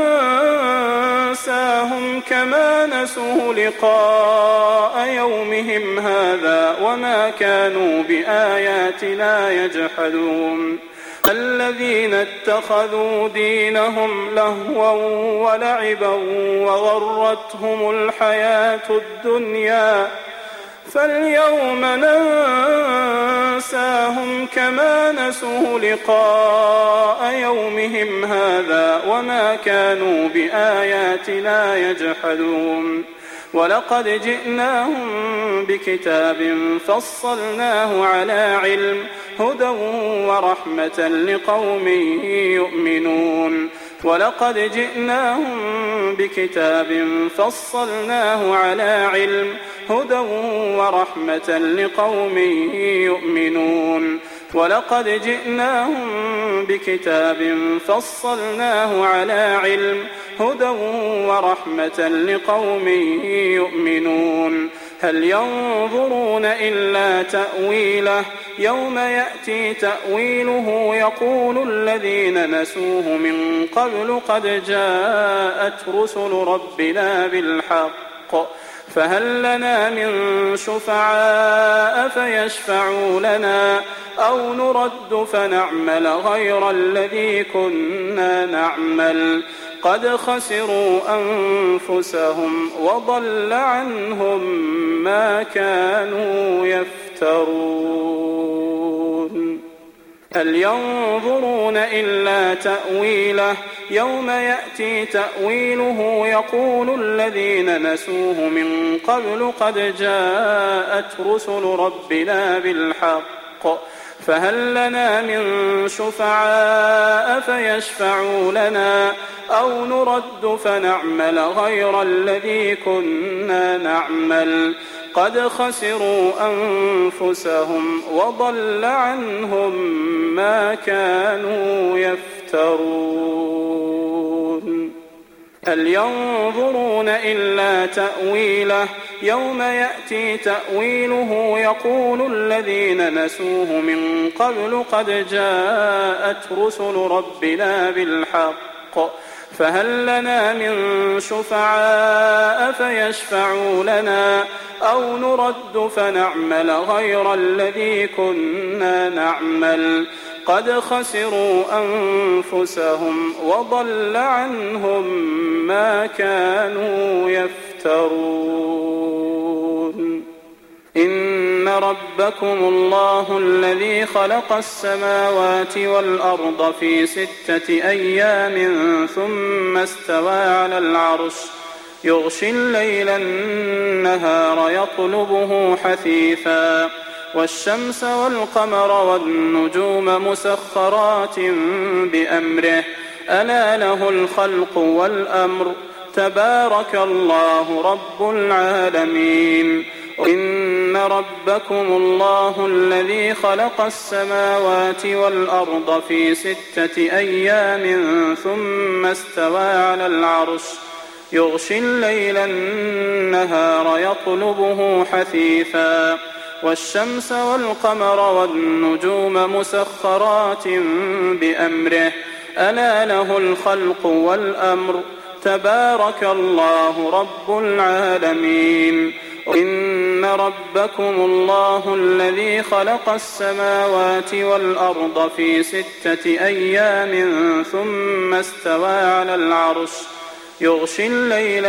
ننساهم كما نسوا لقاء يومهم هذا وما كانوا بآياتنا يجحدون. الذين اتخذوا دينهم لهوا ولعبا وغرتهم الحياة الدنيا فاليوم ننساهم كما نسوا لقاء يومهم هذا وما كانوا بآياتنا يجحدون. ولقد جئناهم بكتاب فصلناه على علم هدى ورحمة لقوم يؤمنون. ولقد جئناهم بكتاب فصلناه على علم هدى ورحمة لقوم يؤمنون. ولقد جئناهم بكتاب فصلناه على علم هدى ورحمة لقوم يؤمنون. هل ينظرون إلا تأويله يوم يأتي تأويله يقول الذين نسوه من قبل قد جاءت رسل ربنا بالحق فهل لنا من شفعاء فيشفعوا لنا أو نرد فنعمل غير الذي كنا نعمل قد خسروا أنفسهم وضل عنهم ما كانوا يفترون هل ينظرون إلا تأويله يوم يأتي تأويله يقول الذين نسوه من قبل قد جاءت رسل ربنا بالحق فهل لنا من شفعاء فيشفعوا لنا أو نرد فنعمل غير الذي كنا نعمل قد خسروا أنفسهم وضل عنهم ما كانوا يفترون هل ينظرون إلا تأويله يوم يأتي تأويله يقول الذين نسوه من قبل قد جاءت رسل ربنا بالحق فهل لنا من شفعاء فيشفعوا لنا أو نرد فنعمل غير الذي كنا نعمل قد خسروا أنفسهم وضل عنهم ما كانوا يفترون إن ربكم الله الذي خلق السماوات والأرض في 6 أيام ثم استوى على العرش يغشي الليل النهار يطلبه حثيثا والشمس والقمر والنجوم مسخرات بأمره ألا له الخلق والأمر تبارك الله رب العالمين إن ربكم الله الذي خلق السماوات والأرض في 6 أيام ثم استوى على العرش يغشي الليل النهار يطلبه حثيثا والشمس والقمر والنجوم مسخرات بأمره ألا له الخلق والأمر تبارك الله رب العالمين إن ربكم الله الذي خلق السماوات والأرض في 6 أيام ثم استوى على العرش يغشي الليل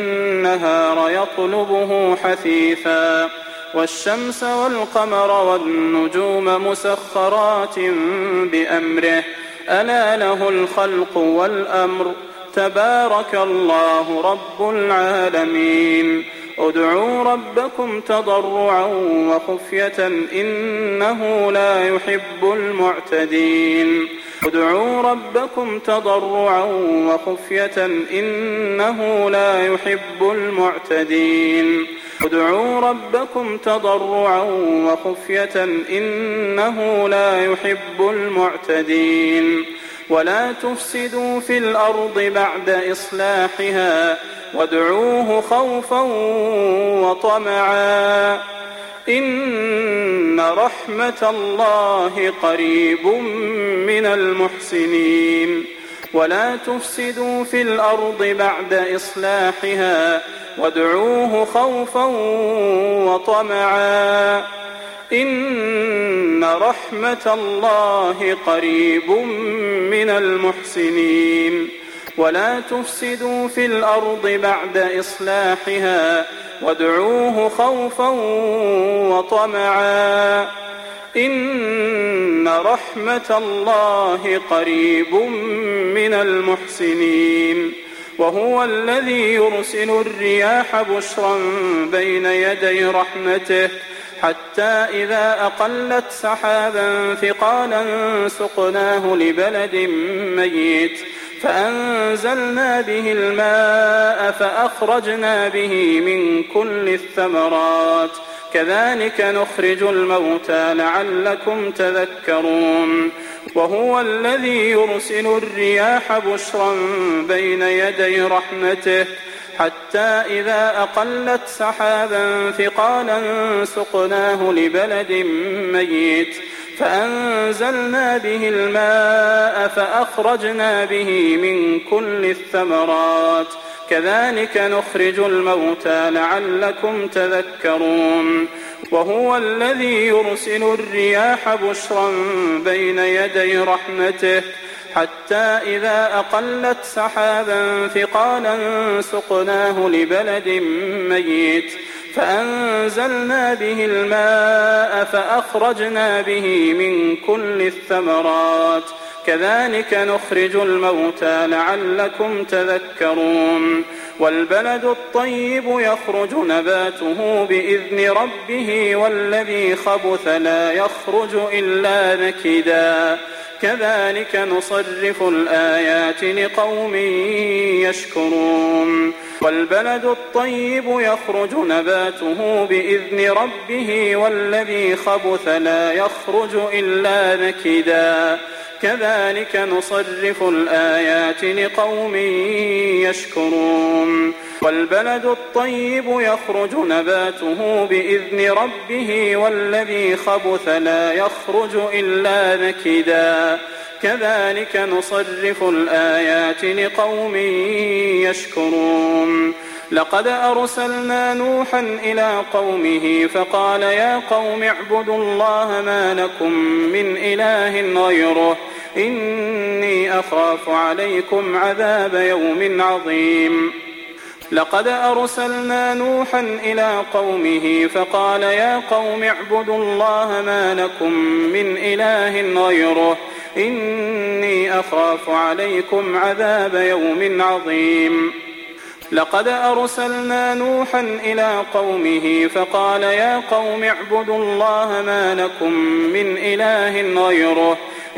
النهار يطلبه حثيثا والشمس والقمر والنجوم مسخرات بأمره ألا له الخلق والأمر تبارك الله رب العالمين ادعوا ربكم تضرعا وخفية إنه لا يحب المعتدين ادعوا ربكم تضرعا وخفية إنه لا يحب المعتدين ادعوا ربكم تضرعا وخفية إنه لا يحب المعتدين ولا تفسدوا في الأرض بعد إصلاحها وادعوه خوفا وطمعا إن رحمة الله قريب من المحسنين ولا تفسدوا في الأرض بعد إصلاحها وادعوه خوفا وطمعا إن رحمة الله قريب من المحسنين ولا تفسدوا في الأرض بعد إصلاحها وادعوه خوفا وطمعا إن رحمة الله قريب من المحسنين وهو الذي يرسل الرياح بشرا بين يدي رحمته حتى إذا أقلت سحابا ثقالا سقناه لبلد ميت فأنزلنا به الماء فأخرجنا به من كل الثمرات كذلك نخرج الموتى لعلكم تذكرون وهو الذي يرسل الرياح بشرا بين يدي رحمته حتى إذا أقلت سحابا ثقالا سقناه لبلد ميت فأنزلنا به الماء فأخرجنا به من كل الثمرات كذلك نخرج الموتى لعلكم تذكرون وهو الذي يرسل الرياح بشرا بين يدي رحمته حتى إذا أقلت سحابا ثقالا سقناه لبلد ميت فأنزلنا به الماء فأخرجنا به من كل الثمرات كذلك نخرج الموتى لعلكم تذكرون والبلد الطيب يخرج نباته بإذن ربه والذي خبث لا يخرج إلا نكدا كذلك نصرف الآيات لقوم يشكرون والبلد الطيب يخرج نباته بإذن ربه والذي خبث لا يخرج إلا نكدا كذلك نصرف الآيات لقوم يشكرون والبلد الطيب يخرج نباته بإذن ربه والذي خبث لا يخرج إلا نكدا كذلك نصرف الآيات لقوم يشكرون لقد أرسلنا نوحا إلى قومه فقال يا قوم اعبدوا الله ما لكم من إله غيره إني أخاف عليكم عذاب يوم عظيم لقد أرسلنا نوحا إلى قومه فقال يا قوم اعبدوا الله ما لكم من إله غيره إني أخاف عليكم عذاب يوم عظيم لقد أرسلنا نوحا إلى قومه فقال يا قوم اعبدوا الله ما لكم من إله غيره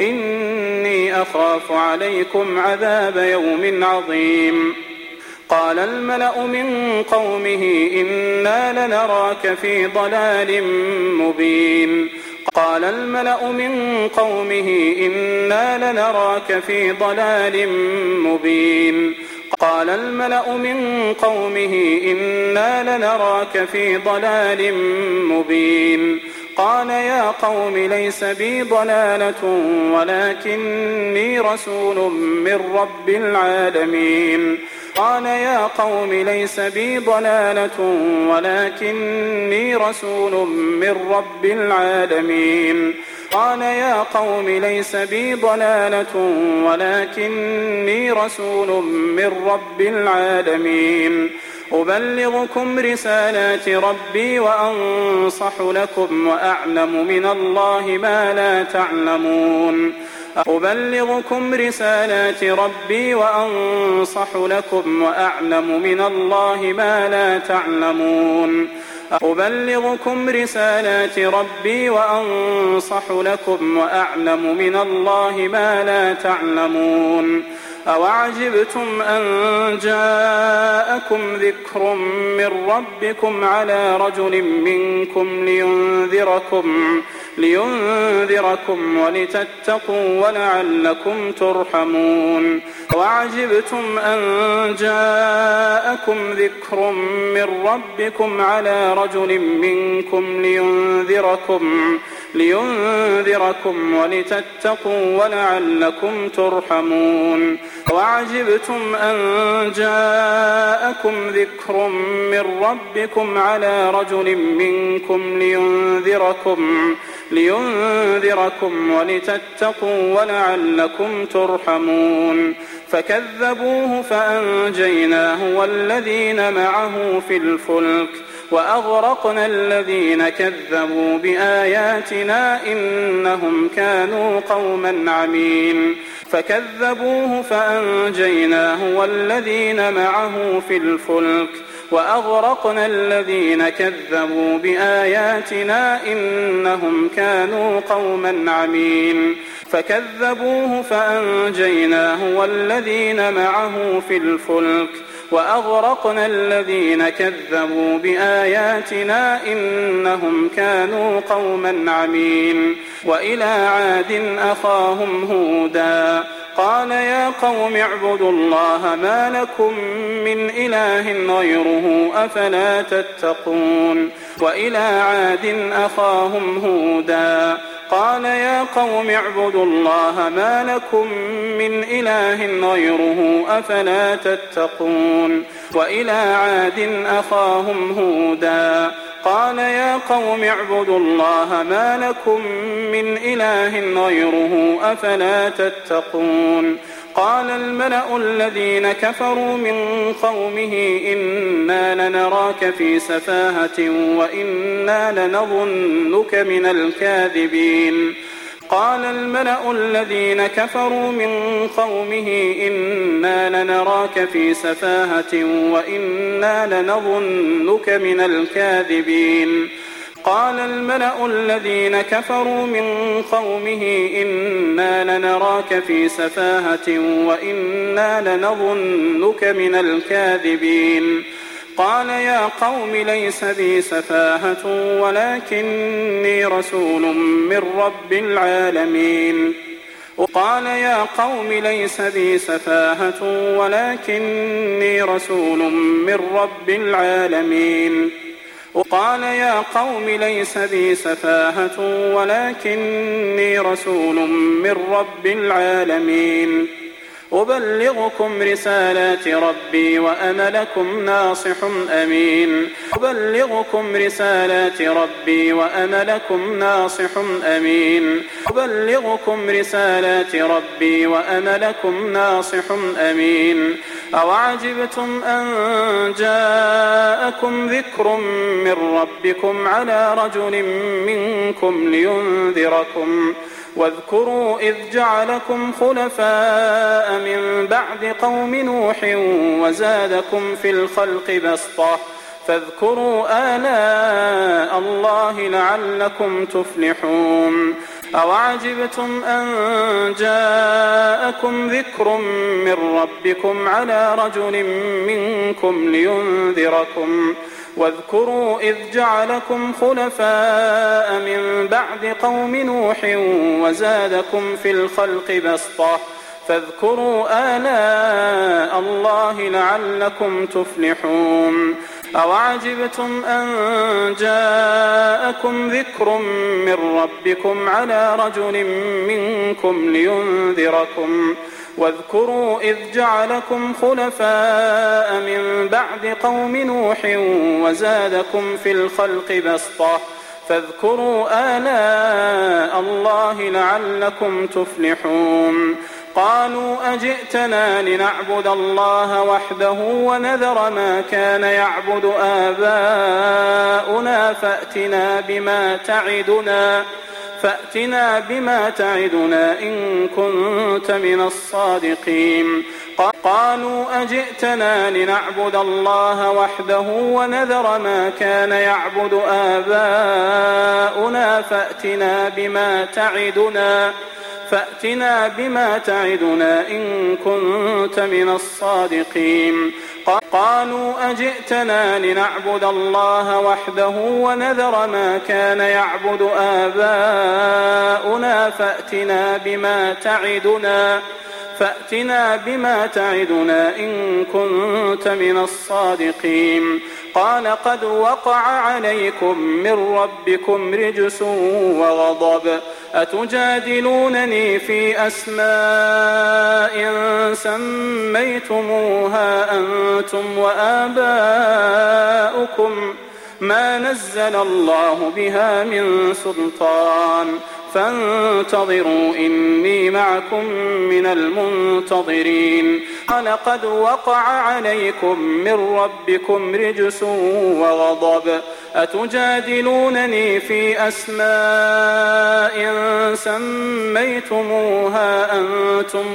إني أخاف عليكم عذاب يوم عظيم قال الملأ من قومه إنا لنراك في ضلال مبين قال الملأ من قومه إنا لنراك في ضلال مبين قال الملأ من قومه إنا لنراك في ضلال مبين قال يا قوم ليس بي ضلالة ولكني رسول من رب العالمين قال يا قوم ليس بي ضلالة ولكني رسول من رب العالمين قال يا قوم ليس بي ضلالة ولكني رسول من رب العالمين أبلغكم رسالات ربي وأنصح لكم وأعلم من الله ما لا تعلمون أبلغكم رسالات ربي وأنصح لكم وأعلم من الله ما لا تعلمون أبلغكم رسالات ربي وأنصح لكم وأعلم من الله ما لا تعلمون أوعجبتم أن جاءكم ذكر من ربكم على رجل منكم لينذركم ولتتقوا ولعلكم ترحمون وعجبتم أن جاءكم ذكر من ربكم على رجل منكم لينذركم ولتتقوا ولعلكم ترحمون وعجبتم أن جاءكم ذكر من ربكم على رجل منكم لينذركم ولتتقوا ولعلكم ترحمون فكذبوه فأنجيناه والذين معه في الفلك وأغرقنا الذين كذبوا بآياتنا إنهم كانوا قوما عمين فكذبوه فأنجيناه والذين معه في الفلك وأغرقنا الذين كذبوا بآياتنا إنهم كانوا قوما عمين فكذبوه فأنجيناه والذين معه في الفلك وأغرقنا الذين كذبوا بآياتنا إنهم كانوا قوما عمين وإلى عاد أخاهم هودا قال يا قوم اعبدوا الله ما لكم من إله غيره أفلا تتقون وإلى عاد أخاهم هودا قال يا قوم اعبدوا الله ما لكم من إله غيره أفلا تتقون وإلى عاد أخاهم هودا قال يا قوم اعبدوا الله ما لكم من إله غيره أفلا تتقون قال الملأ الذين كفروا من قومه إنا لنراك في سفاهة وإنا لنظنك من الكاذبين قال الملأ الذين كفروا من قومه إنا لنراك في سفاهة وإنا لنظنك من الكاذبين قال الملأ الذين كفروا من قومه إنا لنراك في سفاهة وإنا لنظنك من الكاذبين قال يا قوم ليس بي سفاهة ولكني رسول من رب العالمين قال يا قوم ليس بي سفاهة ولكني رسول من رب العالمين قال يا قوم ليس بي سفاهة ولكني رسول من رب العالمين أبلغكم رسالات ربي وأنا لكم ناصح أمين أبلغكم رسالات ربي وأنا لكم ناصح أمين أبلغكم رسالات ربي وأنا لكم ناصح أمين أوعجبتم أن جاءكم ذكر من ربكم على رجل منكم لينذركم واذكروا إذ جعلكم خلفاء من بعد قوم نوح وزادكم في الخلق بسطة فاذكروا آلاء الله لعلكم تفلحون أوعجبتم أن جاءكم ذكر من ربكم على رجل منكم لينذركم واذكروا إذ جعلكم خلفاء من بعد قوم نوح وزادكم في الخلق بسطة فاذكروا آلاء الله لعلكم تفلحون أوعجبتم أن جاءكم ذكر من ربكم على رجل منكم لينذركم واذكروا إذ جعلكم خلفاء من بعد قوم نوح وزادكم في الخلق بسطة فاذكروا آلاء الله لعلكم تفلحون قالوا أجئتنا لنعبد الله وحده ونذر ما كان يعبد آباؤنا فأتنا بما تعدنا إن كنت من الصادقين قالوا أجئتنا لنعبد الله وحده ونذر ما كان يعبد آباؤنا فأتنا بما تعدنا إن كنت من الصادقين قالوا أجئتنا لنعبد الله وحده ونذر ما كان يعبد آباؤنا فأتنا بما تعدنا إن كنت من الصادقين قال قد وقع عليكم من ربكم رجس وغضب أتجادلونني في أسماء سميتموها أنتم وآباؤكم ما نزل الله بها من سلطان فانتظروا إني معكم من المنتظرين لقد وقع عليكم من ربكم رجس وغضب أتجادلونني في أسماء سميتموها أنتم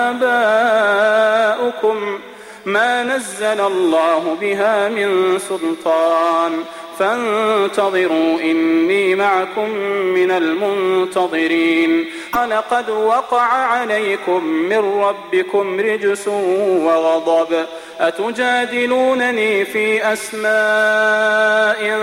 وآباؤكم ما نزل الله بها من سلطان فانتظروا إني معكم من المنتظرين لقد وقع عليكم من ربكم رجس وغضب أتجادلونني في أسماء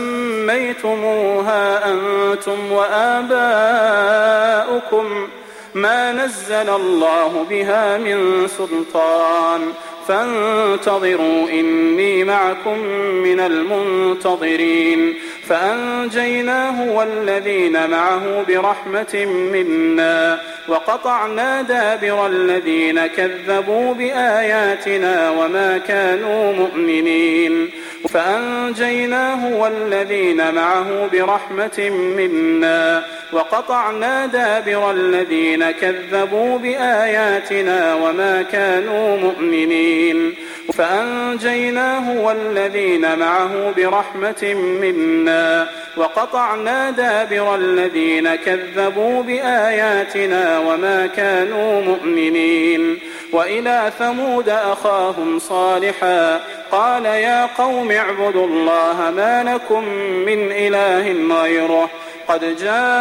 سميتموها أنتم وآباؤكم ما نزل الله بها من سلطان فانتظروا إني معكم من المنتظرين فأنجيناه والذين معه برحمة منا وقطعنا دابر الذين كذبوا بآياتنا وما كانوا مؤمنين فأنجيناه والذين معه برحمة منا وقطعنا دابر الذين كذبوا بآياتنا وما كانوا مؤمنين فأنجيناه والذين معه برحمة منا وقطعنا دابر الذين كذبوا بآياتنا وما كانوا مؤمنين وإلى ثمود أخاهم صالحا قال يا قوم اعبدوا الله ما لكم من إله غيره قد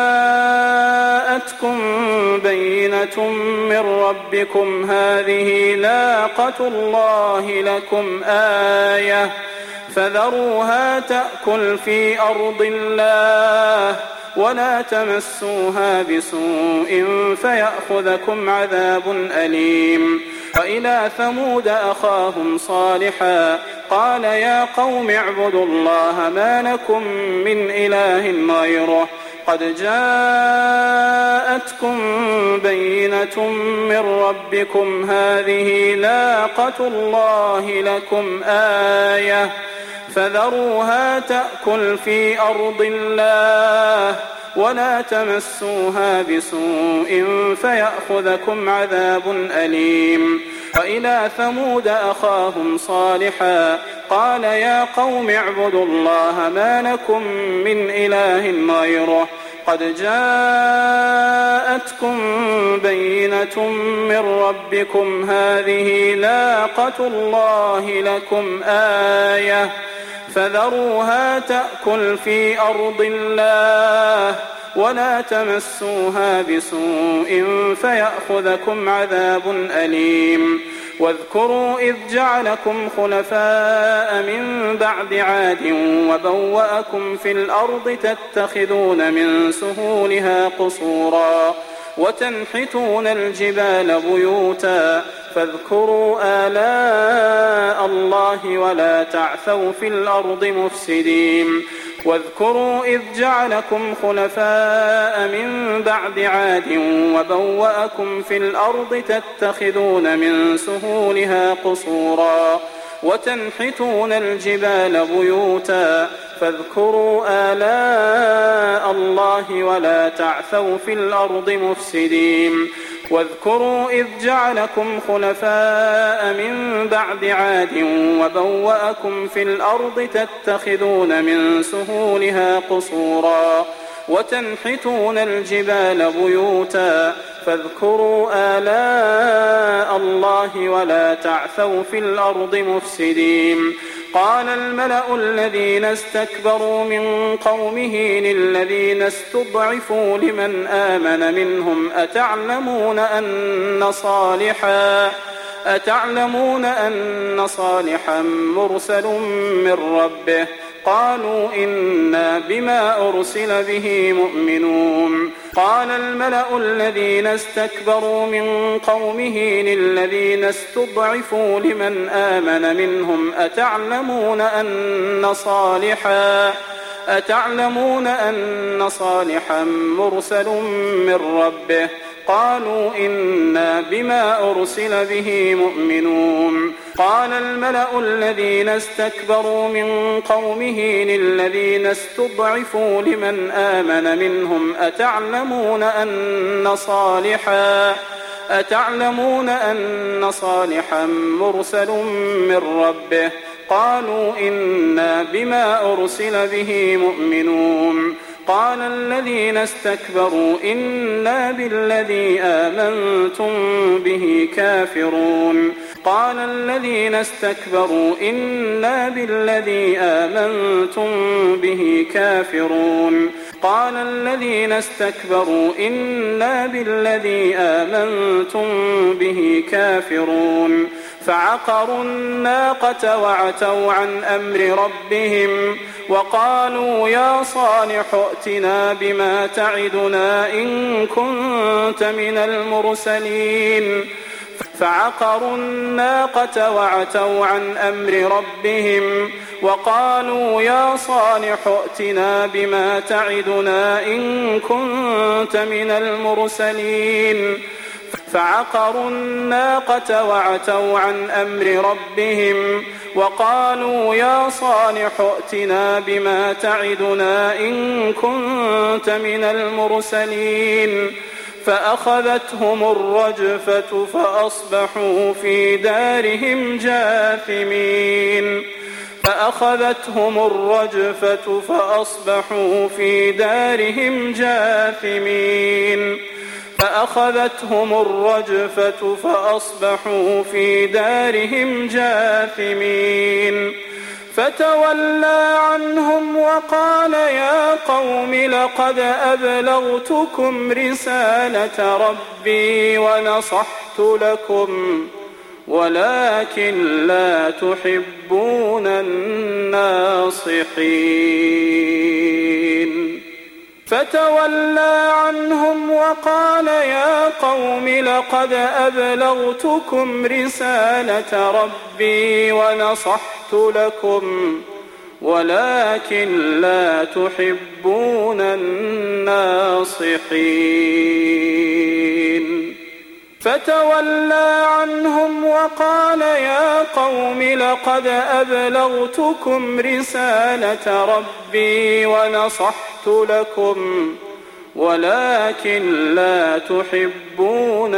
جاءتكم بينة من ربكم هذه ناقة الله لكم آية فذروها تأكل في أرض الله ولا تمسوها بسوء فيأخذكم عذاب أليم وإلى ثمود أخاهم صالحا قال يا قوم اعبدوا الله ما لكم من إله غيره قد جاءتكم بينة من ربكم هذه ناقة الله لكم آية فذروها تأكل في أرض الله ولا تمسوها بسوء فيأخذكم عذاب أليم وإلى ثمود أخاهم صالحا قال يا قوم اعبدوا الله ما لكم من إله غيره قد جاءتكم بينة من ربكم هذه ناقة الله لكم آية فذروها تأكل في أرض الله ولا تمسوها بسوء فيأخذكم عذاب أليم واذكروا إذ جعلكم خلفاء من بعد عاد وبوأكم في الأرض تتخذون من سهولها قصورا وتنحتون الجبال بيوتا فاذكروا آلاء الله ولا تعثوا في الأرض مفسدين واذكروا إذ جعلكم خلفاء من بعد عاد وبوأكم في الأرض تتخذون من سهولها قصورا وتنحتون الجبال بيوتا فاذكروا آلاء الله ولا تعثوا في الأرض مفسدين واذكروا إذ جعلكم خلفاء من بعد عاد وبوأكم في الأرض تتخذون من سهولها قصورا وتنحتون الجبال بيوتا فاذكروا آلاء الله ولا تعثوا في الأرض مفسدين قال الملأ الذين استكبروا من قومه للذين استضعفوا لمن آمن منهم أتعلمون أن صالحا مرسل من ربه قالوا إنا بما أرسل به مؤمنون قال الملأ الذين استكبروا من قومه للذين استضعفوا لمن آمن منهم أتعلمون أن صالحا مرسل من ربه قالوا إنا بما أرسل به مؤمنون قال الملأ الذين استكبروا من قومه للذين استضعفوا لمن آمن منهم أتعلمون أن صالحا مرسل من ربه قالوا إنا بما أرسل به مؤمنون قال الذين استكبروا إنا بالذي آمنتم به كافرون قال الذين استكبروا إنا بالذي آمنتم به كافرون قال الذين استكبروا إنا بالذي آمنتم به كافرون فعقروا الناقة وعتوا عن أمر ربهم وقالوا يا صالح ائتنا بما تعدنا إن كنت من المرسلين فعقروا الناقة وعتوا عن أمر ربهم وقالوا يا صالح ائتنا بما تعدنا إن كنت من المرسلين فعقروا الناقة وعتوا عن أمر ربهم وقالوا يا صالح ائتنا بما تعدنا إن كنت من المرسلين فأخذتهم الرجفة فأصبحوا في دارهم جاثمين فأخذتهم الرجفة فأصبحوا في دارهم جاثمين فأخذتهم الرجفة فأصبحوا في دارهم جاثمين فتولى عنهم وقال يا قوم لقد أبلغتكم رسالة ربي ونصحت لكم ولكن لا تحبون الناصحين فتولى عنهم وقال يا قوم لقد أبلغتكم رسالة ربي ونصحت لكم ولكن لا تحبون الناصحين فتولى عنهم وقال يا قوم لقد أبلغتكم رسالة ربي ونصحت لكم ولكن لا تحبون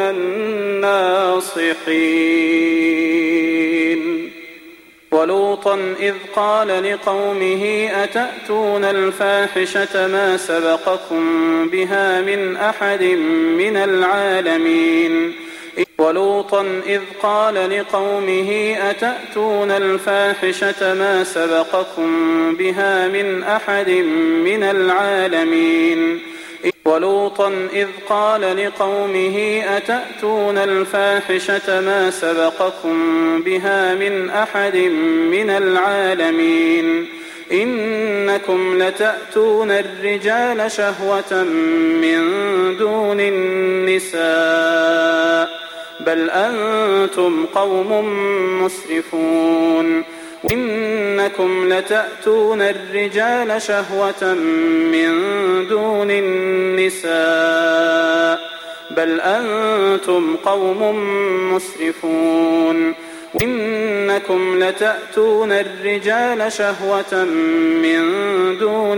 الناصحين ولوطا إذ قال لقومه أتأتون الفاحشة ما سبقكم بها من أحد من العالمين ولوطا إذ قال لقومه أتأتون الفاحشة ما سبقكم بها من أحد من العالمين ولوطا إذ قال لقومه أتأتون الفاحشة ما سبقكم بها من أحد من العالمين إنكم لتأتون الرجال شهوة من دون النساء بل أنتم قوم مسرفون إنكم لتأتون الرجال شهوة من دون النساء بل أنتم قوم مسرفون إنكم لتأتون الرجال شهوة من دون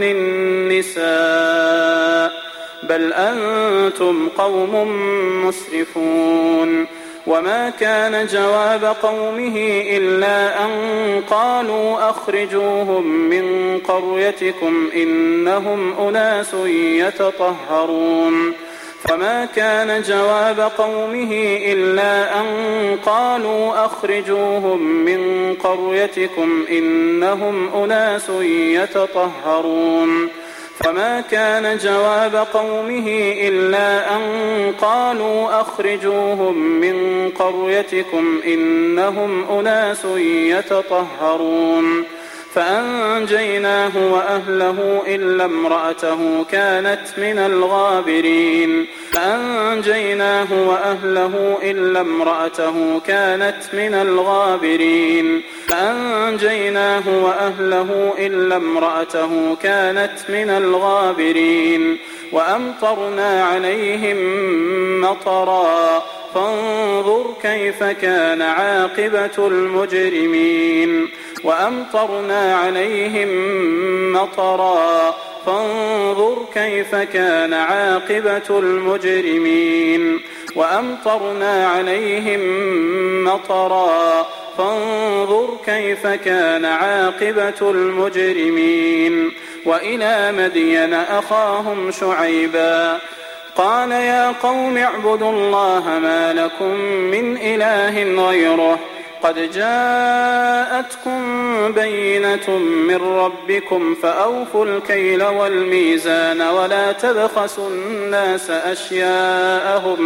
النساء بل أنتم قوم مسرفون وما كان جواب قومه إلا أن قالوا أخرجوهم من قريتكم إنهم أناس يتطهرون فما كان جواب قومه إلا أن قالوا أخرجوهم من قريتكم إنهم أناس يتطهرون فما كان جواب قومه إلا أن قالوا أخرجوهم من قريتكم إنهم أناس يتطهرون فأنجيناه وأهله إلا امرأته كانت من الغابرين فأنجيناه وأهله إلا امرأته كانت من الغابرين فأنجيناه وأهله إلا امرأته كانت من الغابرين وأمطرنا عليهم مطرا فانظر كيف كان عاقبة المجرمين وأمطرنا عليهم مطرا فانظر كيف كان عاقبة المجرمين وأمطرنا عليهم مطرا فانظر كيف كان عاقبة المجرمين وإلى مدين أخاهم شعيبا قال يا قوم اعبدوا الله ما لكم من إله غيره قد جاءتكم بينة من ربكم فأوفوا الكيل والميزان ولا تبخسوا الناس أشياءهم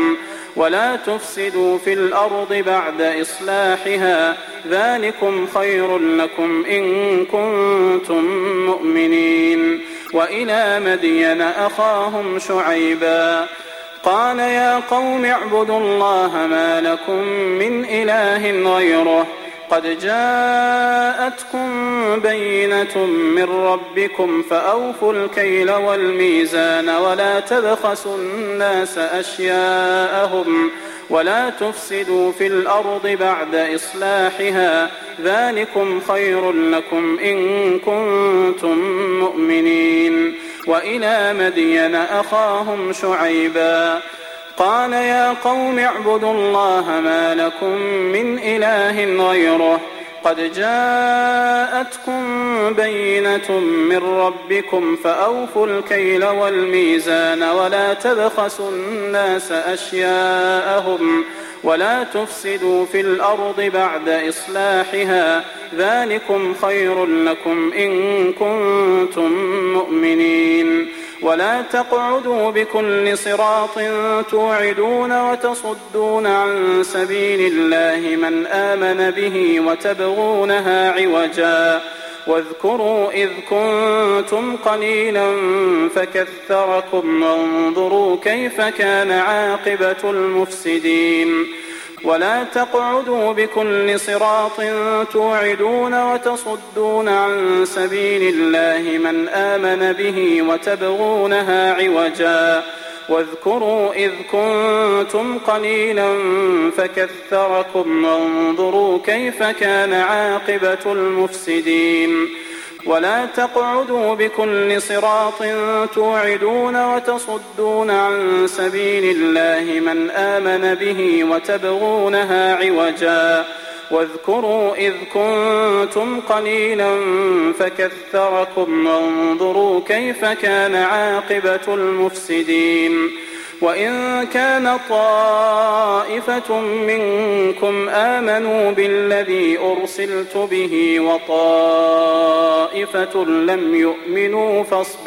ولا تفسدوا في الأرض بعد إصلاحها ذلكم خير لكم إن كنتم مؤمنين. وإلى مدين أخاهم شعيبا قال يا قوم اعبدوا الله ما لكم من إله غيره قد جاءتكم بينة من ربكم فأوفوا الكيل والميزان ولا تبخسوا الناس أشياءهم ولا تفسدوا في الأرض بعد إصلاحها ذلكم خير لكم إن كنتم مؤمنين. وإلى مدين أخاهم شعيبا قال يا قوم اعبدوا الله ما لكم من إله غيره قد جاءتكم بينة من ربكم فأوفوا الكيل والميزان ولا تبخسوا الناس أشياءهم ولا تفسدوا في الأرض بعد إصلاحها ذلكم خير لكم إن كنتم مؤمنين. ولا تقعدوا بكل صراط توعدون وتصدون عن سبيل الله من آمن به وتبغونها عوجا واذكروا إذ كنتم قليلا فكثركم وانظروا كيف كان عاقبة المفسدين. ولا تقعدوا بكل صراط توعدون وتصدون عن سبيل الله من آمن به وتبغونها عوجا واذكروا إذ كنتم قليلا فكثركم وانظروا كيف كان عاقبة المفسدين. ولا تقعدوا بكل صراط توعدون وتصدون عن سبيل الله من آمن به وتبغونها عوجا واذكروا إذ كنتم قليلا فكثركم وانظروا كيف كان عاقبة المفسدين. وإن كان طائفة منكم آمنوا بالذي أرسلت به وطائفة لم يؤمنوا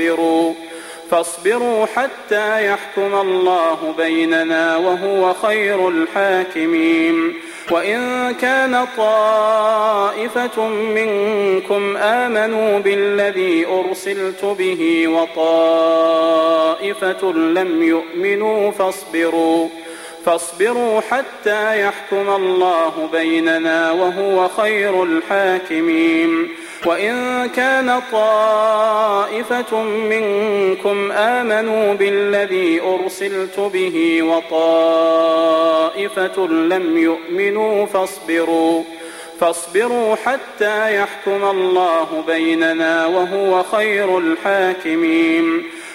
فاصبروا حتى يحكم الله بيننا وهو خير الحاكمين. وإن كان طائفة منكم آمنوا بالذي أرسلت به وطائفة لم يؤمنوا فاصبروا حتى يحكم الله بيننا وهو خير الحاكمين. وإن كان طائفة منكم آمنوا بالذي أرسلت به وطائفة لم يؤمنوا فاصبروا حتى يحكم الله بيننا وهو خير الحاكمين.